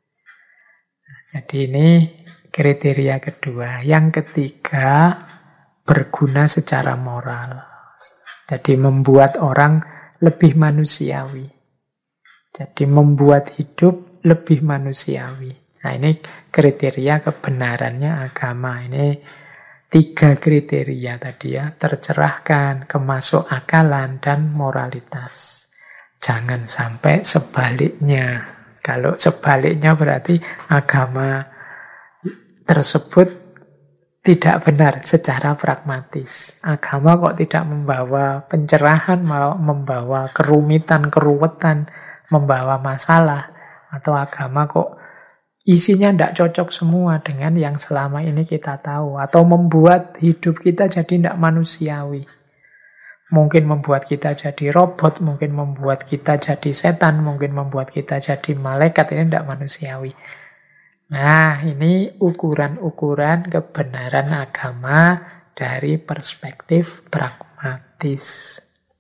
Jadi ini kriteria kedua. Yang ketiga, berguna secara moral. Jadi membuat orang lebih manusiawi. Jadi membuat hidup lebih manusiawi. Nah, ini kriteria kebenarannya agama. Ini 3 kriteria tadi ya. Tercerahkan, kemasukakalan, dan moralitas. Jangan sampai sebaliknya. Kalau sebaliknya berarti agama tersebut tidak benar secara pragmatis. Agama kok tidak membawa pencerahan, malah membawa kerumitan, keruwetan, membawa masalah. Atau agama kok isinya tidak cocok semua dengan yang selama ini kita tahu. Atau membuat hidup kita jadi tidak manusiawi. Mungkin membuat kita jadi robot, mungkin membuat kita jadi setan, mungkin membuat kita jadi malaikat. Ini tidak manusiawi. Nah, ini ukuran-ukuran kebenaran agama dari perspektif pragmatis.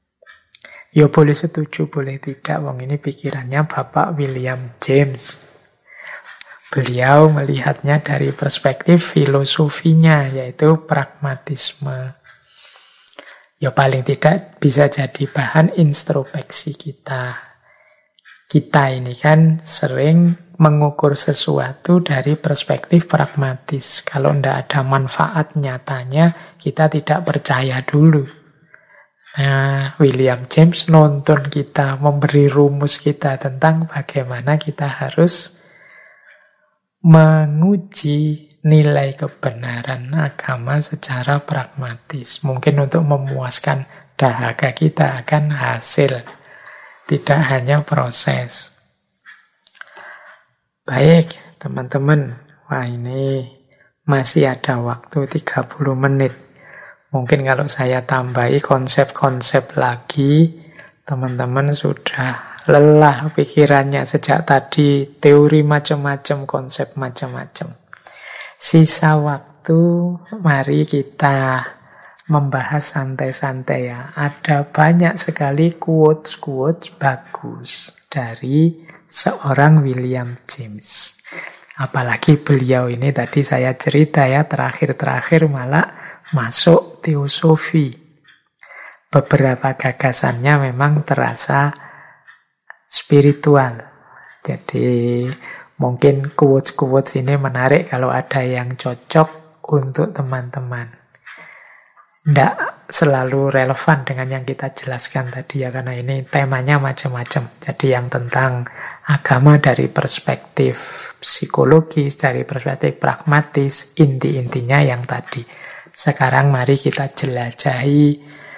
Ya boleh setuju, boleh tidak. Wong ini pikirannya Bapak William James. Beliau melihatnya dari perspektif filosofinya, yaitu pragmatisme. Ya paling tidak bisa jadi bahan introspeksi kita. Kita ini kan sering mengukur sesuatu dari perspektif pragmatis. Kalau tidak ada manfaat nyatanya, kita tidak percaya dulu. Nah, William James nonton kita, memberi rumus kita tentang bagaimana kita harus menguji nilai kebenaran agama secara pragmatis. Mungkin untuk memuaskan dahaga kita akan hasil, tidak hanya proses. Baik, teman-teman. Wah, ini masih ada waktu 30 menit. Mungkin kalau saya tambahi konsep-konsep lagi, teman-teman sudah lelah pikirannya sejak tadi, teori macam-macam, konsep macam-macam. Sisa waktu, mari kita membahas santai-santai ya. Ada banyak sekali quotes-quotes bagus dari seorang William James. Apalagi beliau ini tadi saya cerita ya, terakhir-terakhir malah masuk teosofi. Beberapa gagasannya memang terasa spiritual. Jadi mungkin quotes-quotes ini menarik kalau ada yang cocok untuk teman-teman. Tidak selalu relevan dengan yang kita jelaskan tadi ya, karena ini temanya macam-macam. Jadi yang tentang agama dari perspektif psikologis, dari perspektif pragmatis, inti-intinya yang tadi. Sekarang mari kita jelajahi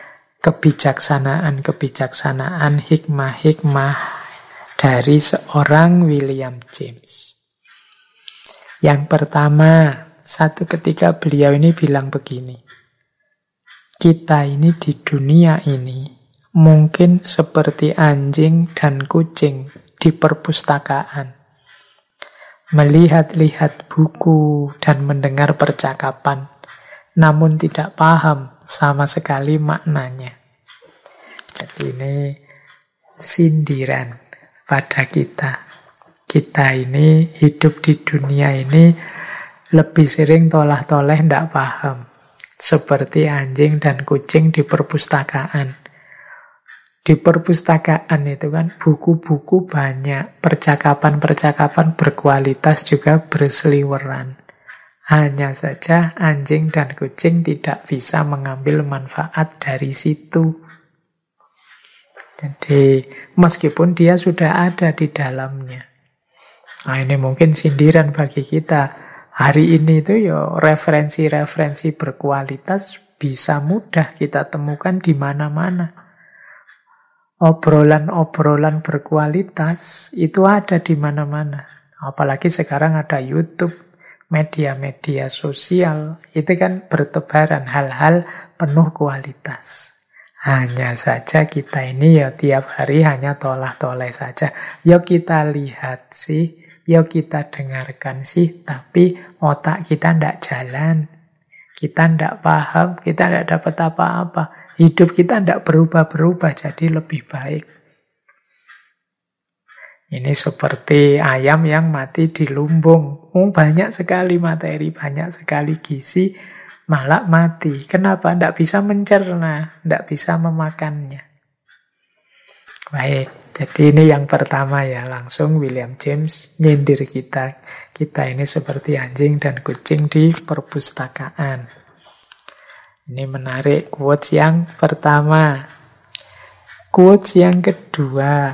kebijaksanaan-kebijaksanaan, hikmah-hikmah dari seorang William James. Yang pertama, satu ketika beliau ini bilang begini, kita ini di dunia ini mungkin seperti anjing dan kucing di perpustakaan, melihat-lihat buku dan mendengar percakapan, namun tidak paham sama sekali maknanya. Jadi ini sindiran pada kita. Kita ini hidup di dunia ini lebih sering tolah-toleh tidak paham. Seperti anjing dan kucing di perpustakaan. Di perpustakaan itu kan buku-buku banyak, percakapan-percakapan berkualitas juga berseliweran. Hanya saja anjing dan kucing tidak bisa mengambil manfaat dari situ. Jadi meskipun dia sudah ada di dalamnya. Nah, ini mungkin sindiran bagi kita. Hari ini itu ya referensi-referensi berkualitas bisa mudah kita temukan di mana-mana. Obrolan-obrolan berkualitas itu ada di mana-mana. Apalagi sekarang ada YouTube, media-media sosial. Itu kan bertebaran hal-hal penuh kualitas. Hanya saja kita ini ya tiap hari hanya tolah-toleh saja. Ya kita lihat sih, ya kita dengarkan sih, tapi otak kita tidak jalan. Kita tidak paham, kita tidak dapat apa-apa. Hidup kita tidak berubah-berubah, jadi lebih baik. Ini seperti ayam yang mati di lumbung. Banyak sekali materi, banyak sekali gizi, malah mati. Kenapa? Tidak bisa mencerna, tidak bisa memakannya. Baik, jadi ini yang pertama ya, langsung William James nyindir kita. Kita ini seperti anjing dan kucing di perpustakaan. Ini menarik, quotes yang pertama. Quotes yang kedua.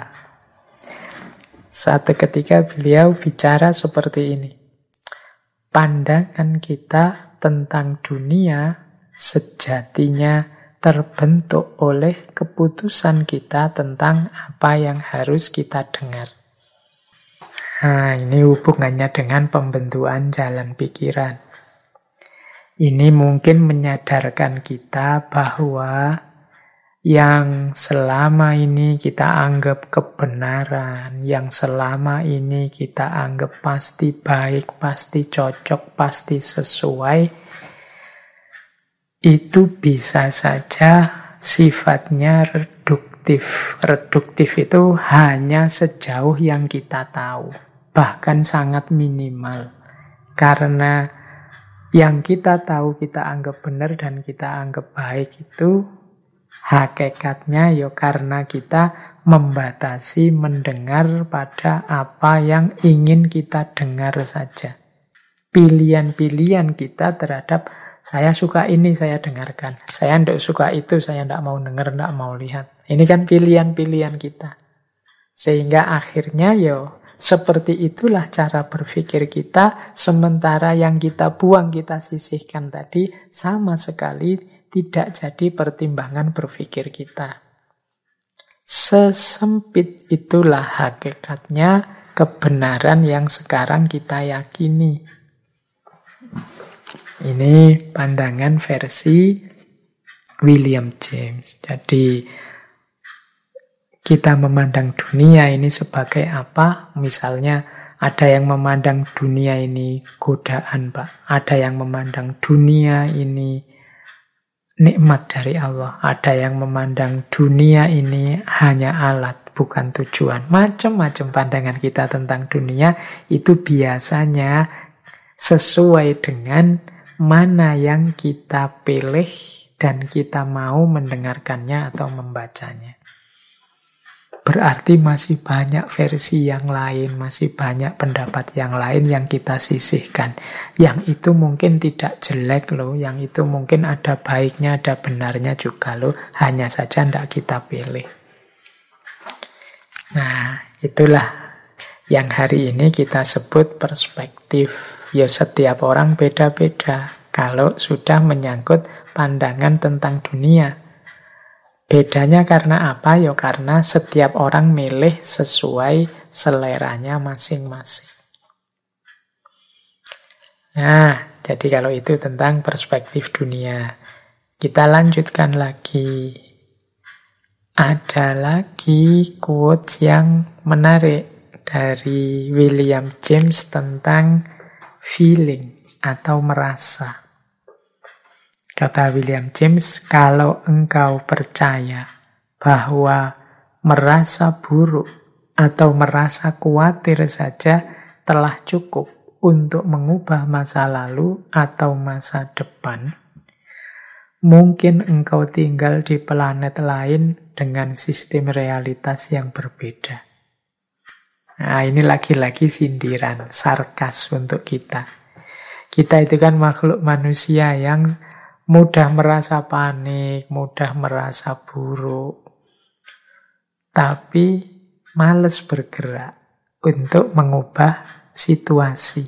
Satu ketika beliau bicara seperti ini. Pandangan kita tentang dunia sejatinya terbentuk oleh keputusan kita tentang apa yang harus kita dengar. Nah, ini hubungannya dengan pembentukan jalan pikiran. Ini mungkin menyadarkan kita bahwa yang selama ini kita anggap kebenaran, yang selama ini kita anggap pasti baik, pasti cocok, pasti sesuai, itu bisa saja sifatnya reduktif. Reduktif itu hanya sejauh yang kita tahu, bahkan sangat minimal. Karena yang kita tahu, kita anggap benar dan kita anggap baik itu hakikatnya ya karena kita membatasi mendengar pada apa yang ingin kita dengar saja. Pilihan-pilihan kita terhadap saya suka ini, saya dengarkan. Saya tidak suka itu, saya tidak mau dengar, tidak mau lihat. Ini kan pilihan-pilihan kita. Sehingga akhirnya ya seperti itulah cara berpikir kita, sementara yang kita buang, kita sisihkan tadi, sama sekali tidak jadi pertimbangan berpikir kita. Sesempit itulah hakikatnya kebenaran yang sekarang kita yakini. Ini pandangan versi William James. Jadi kita memandang dunia ini sebagai apa? Misalnya ada yang memandang dunia ini godaan, Pak. Ada yang memandang dunia ini nikmat dari Allah. Ada yang memandang dunia ini hanya alat, bukan tujuan. Macam-macam pandangan kita tentang dunia itu biasanya sesuai dengan mana yang kita pilih dan kita mau mendengarkannya atau membacanya. Berarti masih banyak versi yang lain, masih banyak pendapat yang lain yang kita sisihkan. Yang itu mungkin tidak jelek loh, yang itu mungkin ada baiknya, ada benarnya juga loh. Hanya saja tidak kita pilih. Nah, itulah yang hari ini kita sebut perspektif. Ya setiap orang beda-beda kalau sudah menyangkut pandangan tentang dunia. Bedanya karena apa? Ya karena setiap orang milih sesuai seleranya masing-masing. Nah, jadi kalau itu tentang perspektif dunia. Kita lanjutkan lagi. Ada lagi quotes yang menarik dari William James tentang feeling atau merasa. Kata William James, kalau engkau percaya bahwa merasa buruk atau merasa khawatir saja telah cukup untuk mengubah masa lalu atau masa depan, mungkin engkau tinggal di planet lain dengan sistem realitas yang berbeda. Nah, ini lagi-lagi sindiran, sarkas untuk kita. Kita itu kan makhluk manusia yang mudah merasa panik, mudah merasa buruk, tapi males bergerak untuk mengubah situasi.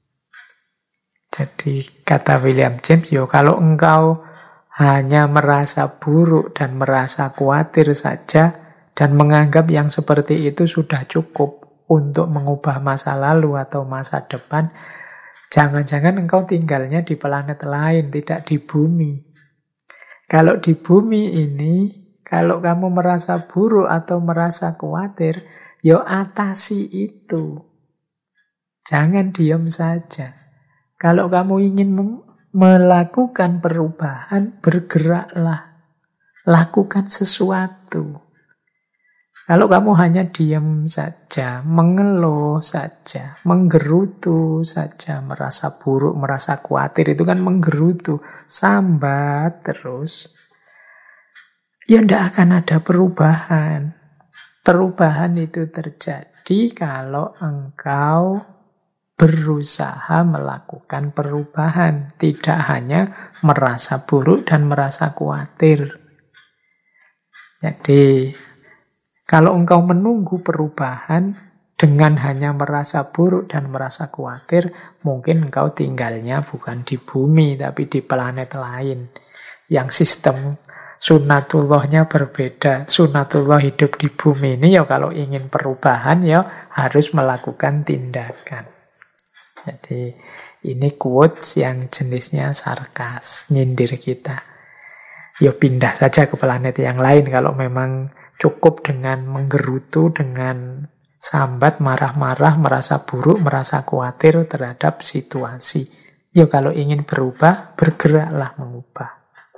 Jadi kata William James, kalau engkau hanya merasa buruk dan merasa khawatir saja dan menganggap yang seperti itu sudah cukup untuk mengubah masa lalu atau masa depan, jangan-jangan engkau tinggalnya di planet lain, tidak di bumi. Kalau di bumi ini, kalau kamu merasa buruk atau merasa khawatir, atasi itu. Jangan diam saja. Kalau kamu ingin melakukan perubahan, bergeraklah. Lakukan sesuatu. Kalau kamu hanya diam saja, mengeluh saja, menggerutu saja, merasa buruk, merasa khawatir, itu kan menggerutu, sambat terus, tidak akan ada perubahan. Perubahan itu terjadi kalau engkau berusaha melakukan perubahan, tidak hanya merasa buruk dan merasa khawatir. Jadi kalau engkau menunggu perubahan dengan hanya merasa buruk dan merasa khawatir, mungkin engkau tinggalnya bukan di bumi, tapi di planet lain. Yang sistem sunatullahnya berbeda. Sunatullah hidup di bumi ini, kalau ingin perubahan, harus melakukan tindakan. Jadi ini quotes yang jenisnya sarkas, nyindir kita. Pindah saja ke planet yang lain kalau memang cukup dengan menggerutu, dengan sambat, marah-marah, merasa buruk, merasa khawatir terhadap situasi. Kalau ingin berubah, bergeraklah mengubah.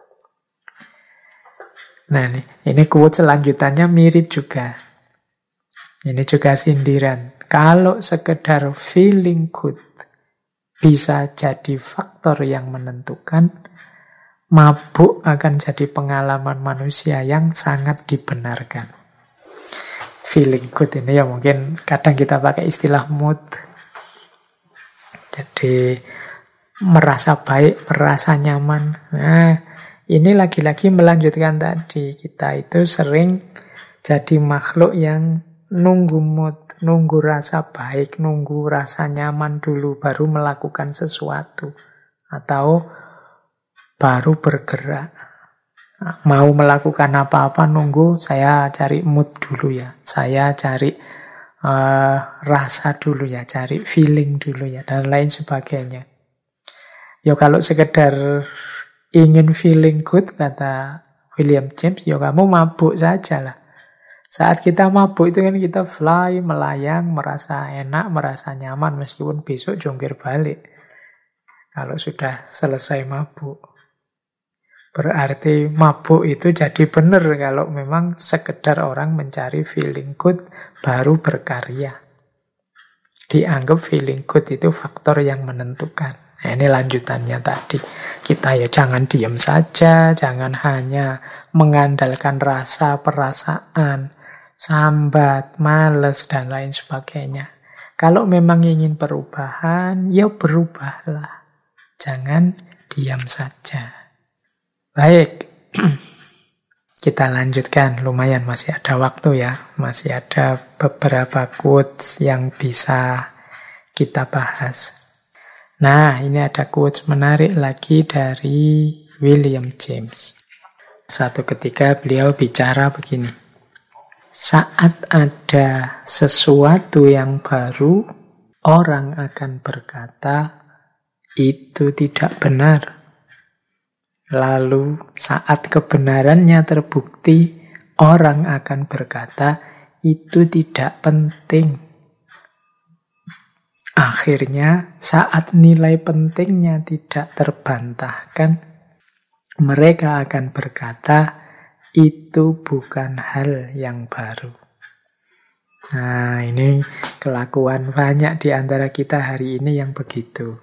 Nah, ini quote selanjutannya mirip juga. Ini juga sindiran. Kalau sekedar feeling good bisa jadi faktor yang menentukan, mabuk akan jadi pengalaman manusia yang sangat dibenarkan. Feeling good ini mungkin kadang kita pakai istilah mood. Jadi merasa baik, merasa nyaman. Nah, ini lagi-lagi melanjutkan tadi. Kita itu sering jadi makhluk yang nunggu mood, nunggu rasa baik, nunggu rasa nyaman dulu, baru melakukan sesuatu. Atau baru bergerak. Mau melakukan apa-apa, nunggu saya cari mood dulu ya. Saya cari rasa dulu ya, cari feeling dulu ya, dan lain sebagainya. Ya kalau sekedar ingin feeling good, kata William James, ya kamu mabuk saja lah. Saat kita mabuk itu kan kita fly, melayang, merasa enak, merasa nyaman, meskipun besok jongkir balik. Kalau sudah selesai mabuk. Berarti mabuk itu jadi benar kalau memang sekedar orang mencari feeling good, baru berkarya. Dianggap feeling good itu faktor yang menentukan. Nah, ini lanjutannya tadi. Kita ya jangan diam saja, jangan hanya mengandalkan rasa, perasaan, sambat, males, dan lain sebagainya. Kalau memang ingin perubahan, ya berubahlah. Jangan diam saja. Baik, kita lanjutkan. Lumayan masih ada waktu ya. Masih ada beberapa quotes yang bisa kita bahas. Nah, ini ada quotes menarik lagi dari William James. Satu ketika beliau bicara begini. Saat ada sesuatu yang baru, orang akan berkata, itu tidak benar. Lalu saat kebenarannya terbukti, orang akan berkata, itu tidak penting. Akhirnya, saat nilai pentingnya tidak terbantahkan, mereka akan berkata, itu bukan hal yang baru. Nah, ini kelakuan banyak di antara kita hari ini yang begitu.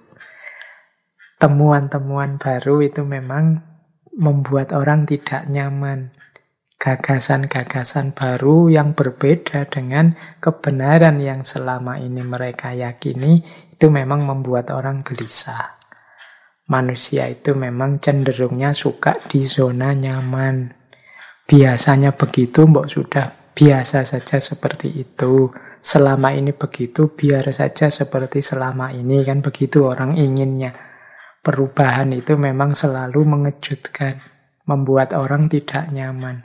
Temuan-temuan baru itu memang membuat orang tidak nyaman. Gagasan-gagasan baru yang berbeda dengan kebenaran yang selama ini mereka yakini, itu memang membuat orang gelisah. Manusia itu memang cenderungnya suka di zona nyaman. Biasanya begitu, mbok sudah biasa saja seperti itu. Selama ini begitu, biar saja seperti selama ini. Kan begitu orang inginnya. Perubahan itu memang selalu mengejutkan, membuat orang tidak nyaman.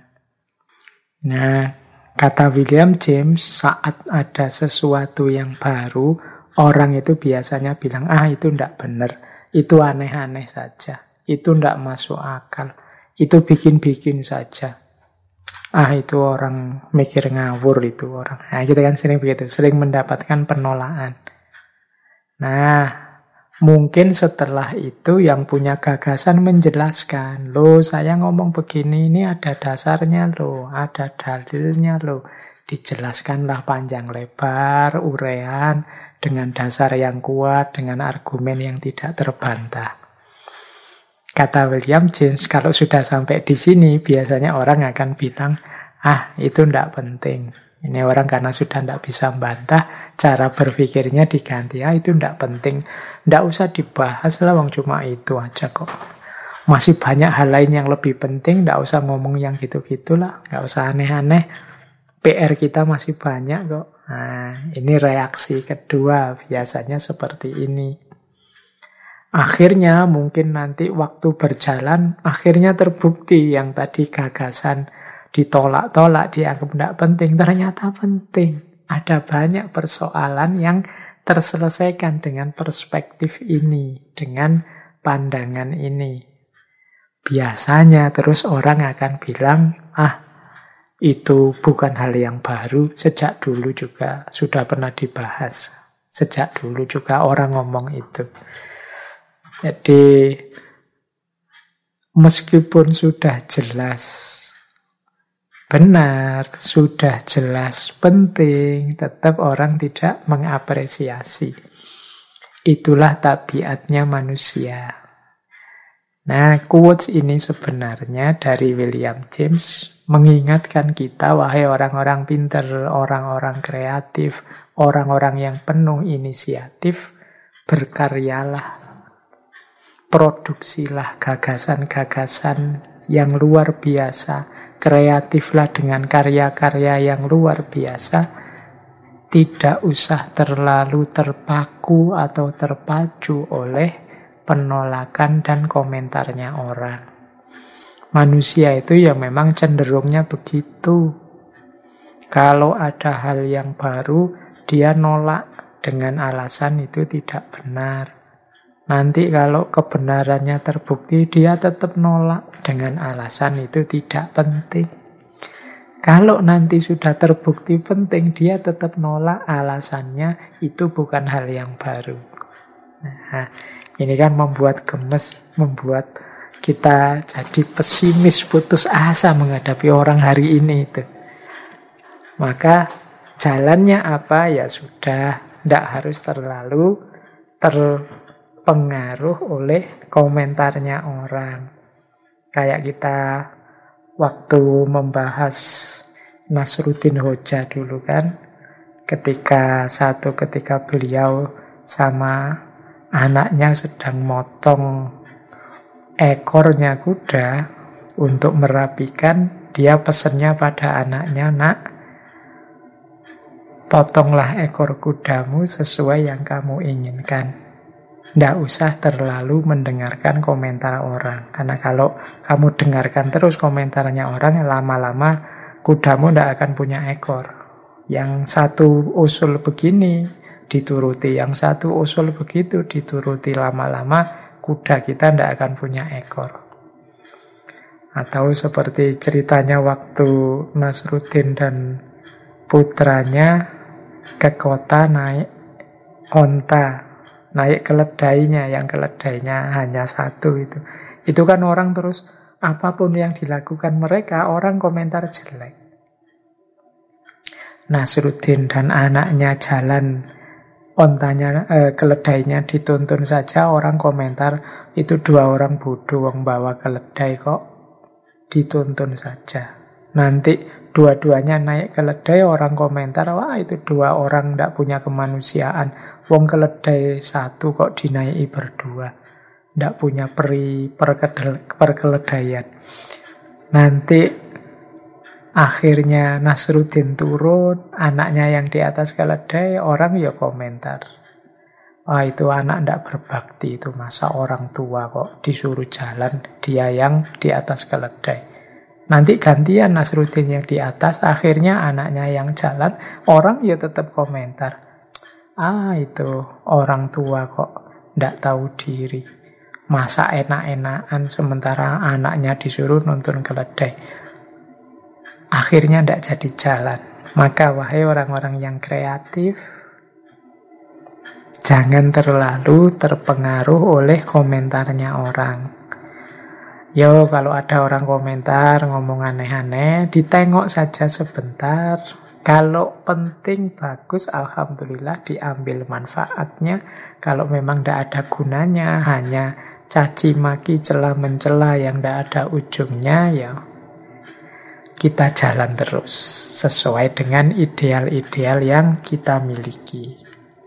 Nah, kata William James, saat ada sesuatu yang baru, orang itu biasanya bilang, itu ndak benar, itu aneh-aneh saja, itu ndak masuk akal, itu bikin-bikin saja. Itu orang mikir ngawur itu orang. Nah, kita kan sering begitu, sering mendapatkan penolakan. Nah, mungkin setelah itu yang punya gagasan menjelaskan, loh saya ngomong begini ini ada dasarnya loh, ada dalilnya loh. Dijelaskanlah panjang lebar, urean, dengan dasar yang kuat, dengan argumen yang tidak terbantah. Kata William James, kalau sudah sampai di sini, biasanya orang akan bilang, itu ndak penting. Ini orang karena sudah ndak bisa membantah, cara berpikirnya diganti, itu ndak penting. Ndak usah dibahas lah, wong cuma itu aja kok. Masih banyak hal lain yang lebih penting, ndak usah ngomong yang gitu-gitulah, nggak usah aneh-aneh. PR kita masih banyak kok. Nah, ini reaksi kedua, biasanya seperti ini. Akhirnya mungkin nanti waktu berjalan, akhirnya terbukti yang tadi gagasan ditolak-tolak, dianggap tidak penting, ternyata penting. Ada banyak persoalan yang terselesaikan dengan perspektif ini, dengan pandangan ini. Biasanya terus orang akan bilang, itu bukan hal yang baru, sejak dulu juga sudah pernah dibahas. Sejak dulu juga orang ngomong itu. Jadi, meskipun sudah jelas benar, sudah jelas penting, tetap orang tidak mengapresiasi. Itulah tabiatnya manusia. Nah, quotes ini sebenarnya dari William James mengingatkan kita, wahai orang-orang pintar, orang-orang kreatif, orang-orang yang penuh inisiatif, berkaryalah. Produksilah gagasan-gagasan yang luar biasa, kreatiflah dengan karya-karya yang luar biasa, tidak usah terlalu terpaku atau terpacu oleh penolakan dan komentarnya orang. Manusia itu ya memang cenderungnya begitu. Kalau ada hal yang baru, dia nolak dengan alasan itu tidak benar. Nanti kalau kebenarannya terbukti, dia tetap nolak dengan alasan itu tidak penting. Kalau nanti sudah terbukti penting, dia tetap nolak, alasannya itu bukan hal yang baru. Nah, ini kan membuat gemes, membuat kita jadi pesimis, putus asa menghadapi orang hari ini itu. Maka jalannya apa? Ya sudah, tidak harus terlalu terpengaruh oleh komentarnya orang. Kayak kita waktu membahas Nasruddin Hoja dulu kan, ketika beliau sama anaknya sedang motong ekornya kuda untuk merapikan, dia pesennya pada anaknya, "Nak, potonglah ekor kudamu sesuai yang kamu inginkan. Tidak usah terlalu mendengarkan komentar orang. Karena kalau kamu dengarkan terus komentarnya orang, lama-lama kudamu tidak akan punya ekor. Yang satu usul begini dituruti, yang satu usul begitu dituruti, lama-lama kuda kita tidak akan punya ekor." Atau seperti ceritanya waktu Nasruddin dan putranya ke kota naik onta, naik keledainya, yang keledainya hanya satu itu. Itu kan orang terus, apapun yang dilakukan mereka, orang komentar jelek. Nasruddin dan anaknya jalan, ontanya, keledainya dituntun saja, orang komentar, itu dua orang bodoh, yang bawa keledai kok dituntun saja. Nanti dua-duanya naik keledai, orang komentar, wah itu dua orang tidak punya kemanusiaan. Wong keledai satu kok dinaiki berdua. Tidak punya perkeledaian. Nanti akhirnya Nasruddin turun, anaknya yang di atas keledai, orang ya komentar, wah itu anak tidak berbakti, itu masa orang tua kok disuruh jalan, dia yang di atas keledai. Nanti gantian Nasruddin yang di atas, akhirnya anaknya yang jalan, orang ya tetap komentar, itu orang tua kok tidak tahu diri, masa enak-enakan sementara anaknya disuruh nonton keledai. Akhirnya tidak jadi jalan. Maka wahai orang-orang yang kreatif, jangan terlalu terpengaruh oleh komentarnya orang. Yo, kalau ada orang komentar, ngomong aneh-aneh, ditengok saja sebentar. Kalau penting, bagus, alhamdulillah, diambil manfaatnya. Kalau memang tidak ada gunanya, hanya caci maki, cela mencela yang tidak ada ujungnya, ya kita jalan terus sesuai dengan ideal-ideal yang kita miliki.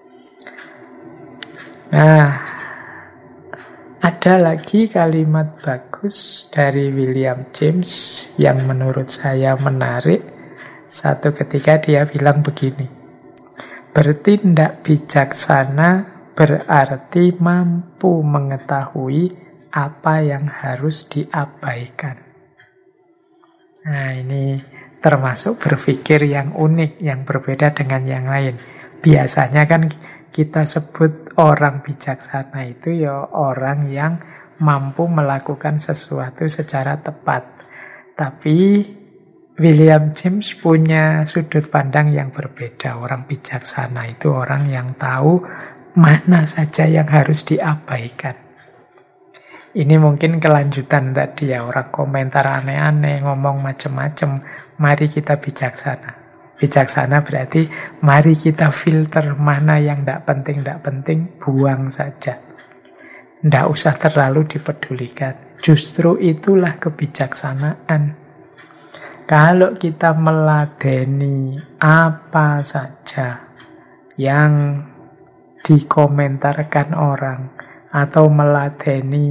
Nah, ada lagi kalimat bagus dari William James yang menurut saya menarik. Satu ketika dia bilang begini, bertindak bijaksana berarti mampu mengetahui apa yang harus diabaikan. Nah, ini termasuk berpikir yang unik, yang berbeda dengan yang lain. Biasanya kan kita sebut orang bijaksana itu ya orang yang mampu melakukan sesuatu secara tepat. Tapi William James punya sudut pandang yang berbeda. Orang bijaksana itu orang yang tahu mana saja yang harus diabaikan. Ini mungkin kelanjutan tadi ya, orang komentar aneh-aneh, ngomong macam-macam. Mari kita bijaksana. Bijaksana berarti mari kita filter mana yang tidak penting, buang saja. Tidak usah terlalu dipedulikan. Justru itulah kebijaksanaan. Kalau kita meladeni apa saja yang dikomentarkan orang, atau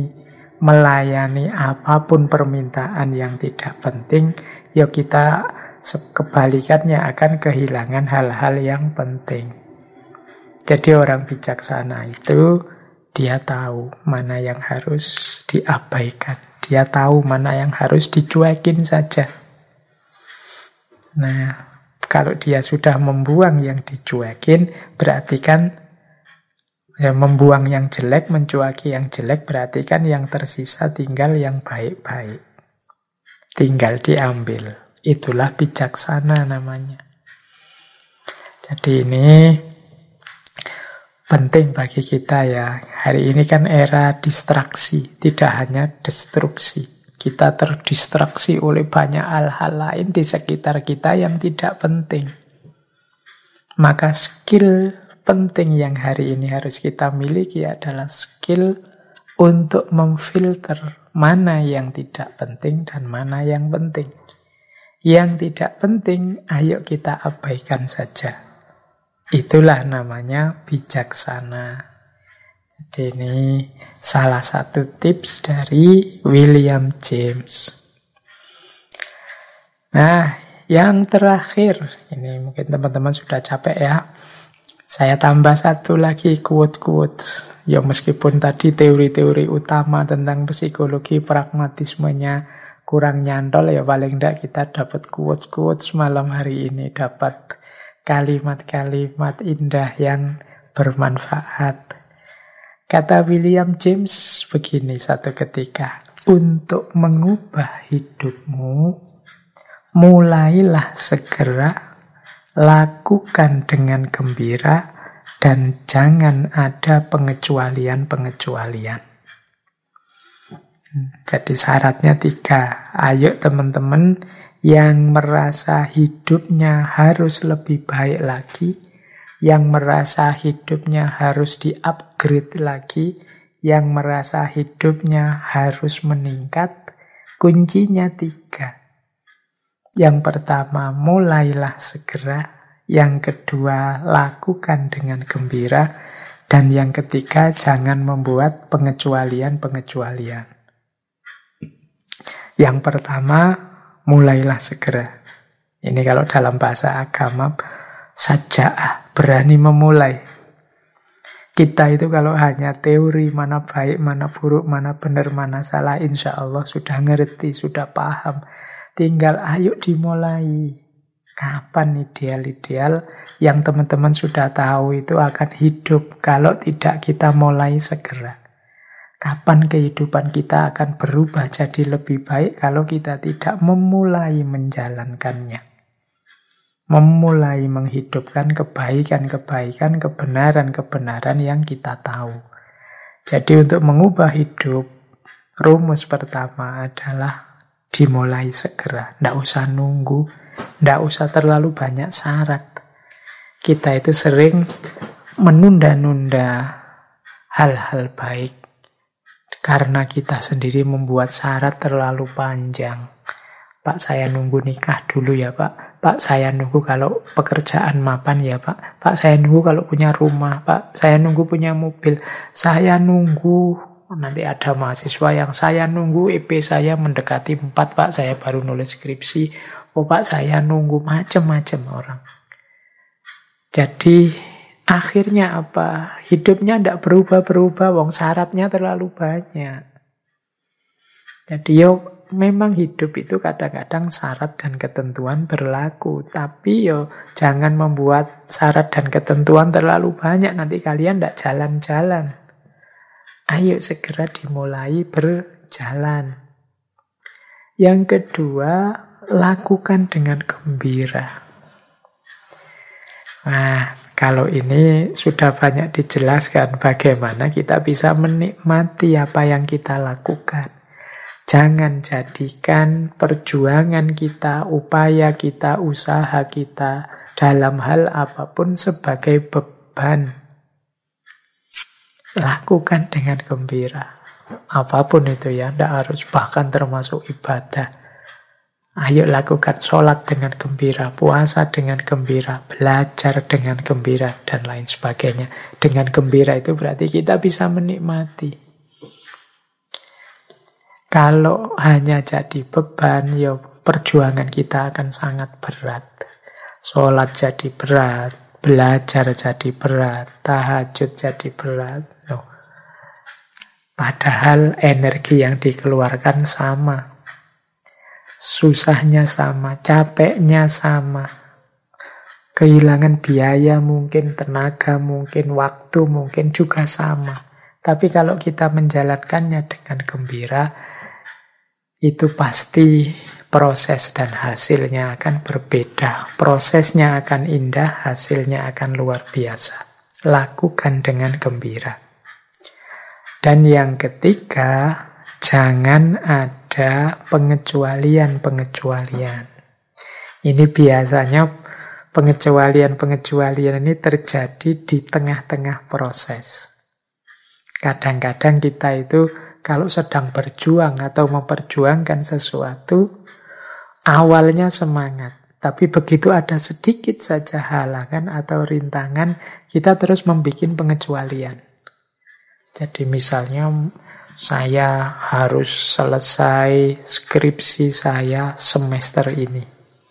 melayani apapun permintaan yang tidak penting, ya kita kebalikannya akan kehilangan hal-hal yang penting. Jadi orang bijaksana itu dia tahu mana yang harus diabaikan. Dia tahu mana yang harus dicuekin saja. Nah, kalau dia sudah membuang yang dicuekin, berarti kan ya, membuang yang jelek, mencuaki yang jelek, berarti kan yang tersisa tinggal yang baik-baik. Tinggal diambil. Itulah bijaksana namanya. Jadi ini penting bagi kita ya. Hari ini kan era distraksi, tidak hanya destruksi. Kita terdistraksi oleh banyak hal-hal lain di sekitar kita yang tidak penting. Maka skill penting yang hari ini harus kita miliki adalah skill untuk memfilter mana yang tidak penting dan mana yang penting. Yang tidak penting, ayo kita abaikan saja. Itulah namanya bijaksana. Jadi ini salah satu tips dari William James. Nah, yang terakhir, ini mungkin teman-teman sudah capek ya. Saya tambah satu lagi quote-quote. Ya meskipun tadi teori-teori utama tentang psikologi pragmatismenya kurang nyantol, ya paling tidak kita dapat quote-quote malam hari ini. Dapat kalimat-kalimat indah yang bermanfaat. Kata William James begini satu ketika, untuk mengubah hidupmu, mulailah segera, lakukan dengan gembira, dan jangan ada pengecualian-pengecualian. Jadi syaratnya 3. Ayo teman-teman yang merasa hidupnya harus lebih baik lagi, yang merasa hidupnya harus di-upgrade lagi, yang merasa hidupnya harus meningkat, kuncinya 3. Yang pertama, mulailah segera. Yang kedua, lakukan dengan gembira. Dan yang ketiga, jangan membuat pengecualian-pengecualian. Yang pertama, mulailah segera. Ini kalau dalam bahasa agama, saja'ah, berani memulai. Kita itu kalau hanya teori mana baik, mana buruk, mana benar, mana salah, insya Allah sudah ngerti, sudah paham. Tinggal ayo dimulai. Kapan ideal-ideal yang teman-teman sudah tahu itu akan hidup kalau tidak kita mulai segera. Kapan kehidupan kita akan berubah jadi lebih baik kalau kita tidak memulai menjalankannya. Memulai menghidupkan kebaikan-kebaikan, kebenaran-kebenaran yang kita tahu. Jadi untuk mengubah hidup, rumus pertama adalah dimulai segera. Tidak usah nunggu, tidak usah terlalu banyak syarat. Kita itu sering menunda-nunda hal-hal baik karena kita sendiri membuat syarat terlalu panjang. Pak, saya nunggu nikah dulu ya Pak. Pak, saya nunggu kalau pekerjaan mapan ya Pak. Pak, saya nunggu kalau punya rumah. Pak, saya nunggu punya mobil. Saya nunggu, nanti ada mahasiswa yang saya nunggu IP saya mendekati 4 Pak, saya baru nulis skripsi. Oh Pak, saya nunggu, macam-macam orang. Jadi akhirnya apa? Hidupnya tidak berubah-berubah, wong syaratnya terlalu banyak. Jadi memang hidup itu kadang-kadang syarat dan ketentuan berlaku. Tapi jangan membuat syarat dan ketentuan terlalu banyak, nanti kalian tidak jalan-jalan. Ayo segera dimulai berjalan. Yang kedua, lakukan dengan gembira. Nah, kalau ini sudah banyak dijelaskan bagaimana kita bisa menikmati apa yang kita lakukan. Jangan jadikan perjuangan kita, upaya kita, usaha kita dalam hal apapun sebagai beban. Lakukan dengan gembira. Apapun itu ya, tidak harus bahkan termasuk ibadah. Ayo lakukan sholat dengan gembira, puasa dengan gembira, belajar dengan gembira, dan lain sebagainya. Dengan gembira itu berarti kita bisa menikmati. Kalau hanya jadi beban, perjuangan kita akan sangat berat. Sholat jadi berat, belajar jadi berat, tahajud jadi berat. Padahal energi yang dikeluarkan sama. Susahnya sama, capeknya sama. Kehilangan biaya mungkin, tenaga mungkin, waktu mungkin juga sama. Tapi kalau kita menjalankannya dengan gembira, itu pasti proses dan hasilnya akan berbeda. Prosesnya akan indah, hasilnya akan luar biasa. Lakukan dengan gembira. Dan yang ketiga, jangan ada pengecualian-pengecualian. Ini biasanya pengecualian-pengecualian ini terjadi di tengah-tengah proses. Kadang-kadang kita itu kalau sedang berjuang atau memperjuangkan sesuatu, awalnya semangat. Tapi begitu ada sedikit saja halangan atau rintangan, kita terus membuat pengecualian. Jadi misalnya saya harus selesai skripsi saya semester ini.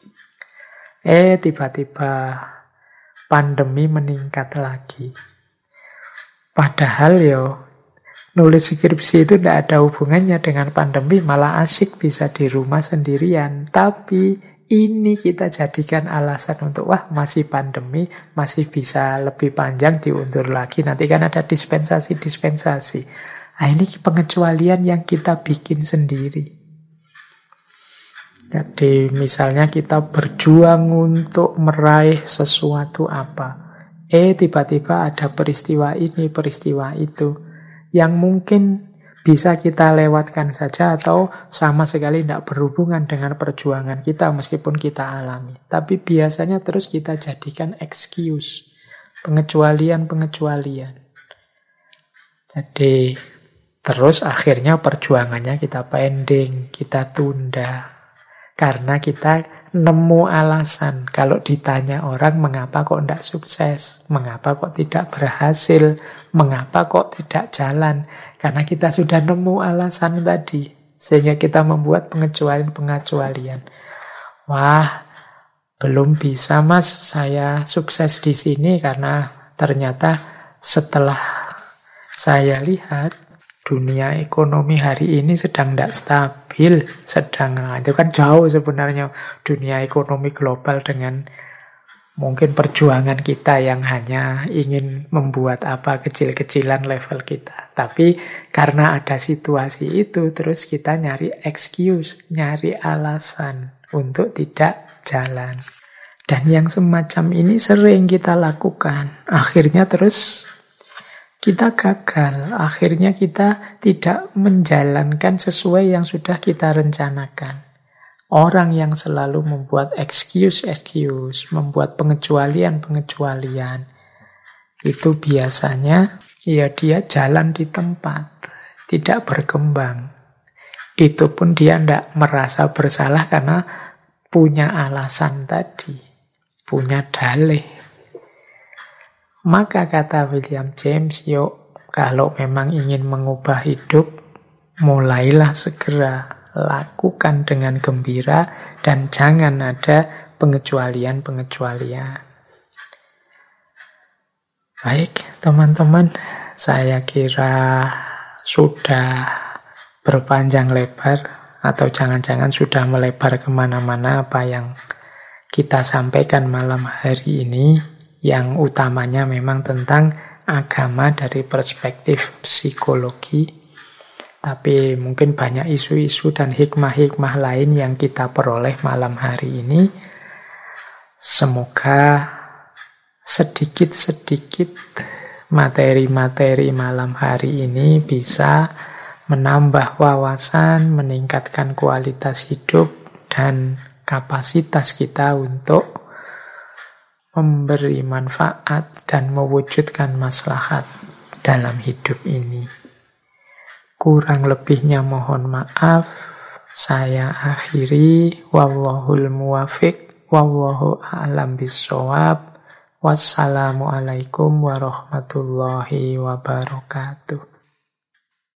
Tiba-tiba pandemi meningkat lagi. Padahal nulis skripsi itu tidak ada hubungannya dengan pandemi, malah asik bisa di rumah sendirian. Tapi ini kita jadikan alasan untuk, masih pandemi, masih bisa lebih panjang, diundur lagi. Nanti kan ada dispensasi. Nah, ini pengecualian yang kita bikin sendiri. Jadi misalnya kita berjuang untuk meraih sesuatu apa. Tiba-tiba ada peristiwa ini, peristiwa itu. Yang mungkin bisa kita lewatkan saja atau sama sekali tidak berhubungan dengan perjuangan kita meskipun kita alami. Tapi biasanya terus kita jadikan excuse, pengecualian-pengecualian. Jadi terus akhirnya perjuangannya kita pending, kita tunda. Karena kita nemu alasan. Kalau ditanya orang mengapa kok tidak sukses, mengapa kok tidak berhasil, mengapa kok tidak jalan. Karena kita sudah nemu alasan tadi. Sehingga kita membuat pengecualian-pengecualian. Belum bisa mas saya sukses di sini karena ternyata setelah saya lihat dunia ekonomi hari ini sedang tidak stabil, itu kan jauh sebenarnya dunia ekonomi global dengan mungkin perjuangan kita yang hanya ingin membuat apa kecil-kecilan level kita. Tapi karena ada situasi itu, terus kita nyari excuse, nyari alasan untuk tidak jalan. Dan yang semacam ini sering kita lakukan. Akhirnya terus kita gagal, akhirnya kita tidak menjalankan sesuai yang sudah kita rencanakan. Orang yang selalu membuat excuse, membuat pengecualian, itu biasanya dia jalan di tempat, tidak berkembang. Itu pun dia tidak merasa bersalah karena punya alasan tadi, punya dalih. Maka kata William James, kalau memang ingin mengubah hidup, mulailah segera, lakukan dengan gembira, dan jangan ada pengecualian-pengecualian. Baik, teman-teman, saya kira sudah berpanjang lebar, atau jangan-jangan sudah melebar kemana-mana apa yang kita sampaikan malam hari ini. Yang utamanya memang tentang agama dari perspektif psikologi. Tapi mungkin banyak isu-isu dan hikmah-hikmah lain yang kita peroleh malam hari ini. Semoga sedikit-sedikit materi-materi malam hari ini bisa menambah wawasan, meningkatkan kualitas hidup, dan kapasitas kita untuk memberi manfaat dan mewujudkan maslahat dalam hidup ini. Kurang lebihnya mohon maaf. Saya akhiri. Wallahul muwafiq. Wallahu a'lam bissawab. Wassalamualaikum warahmatullahi wabarakatuh.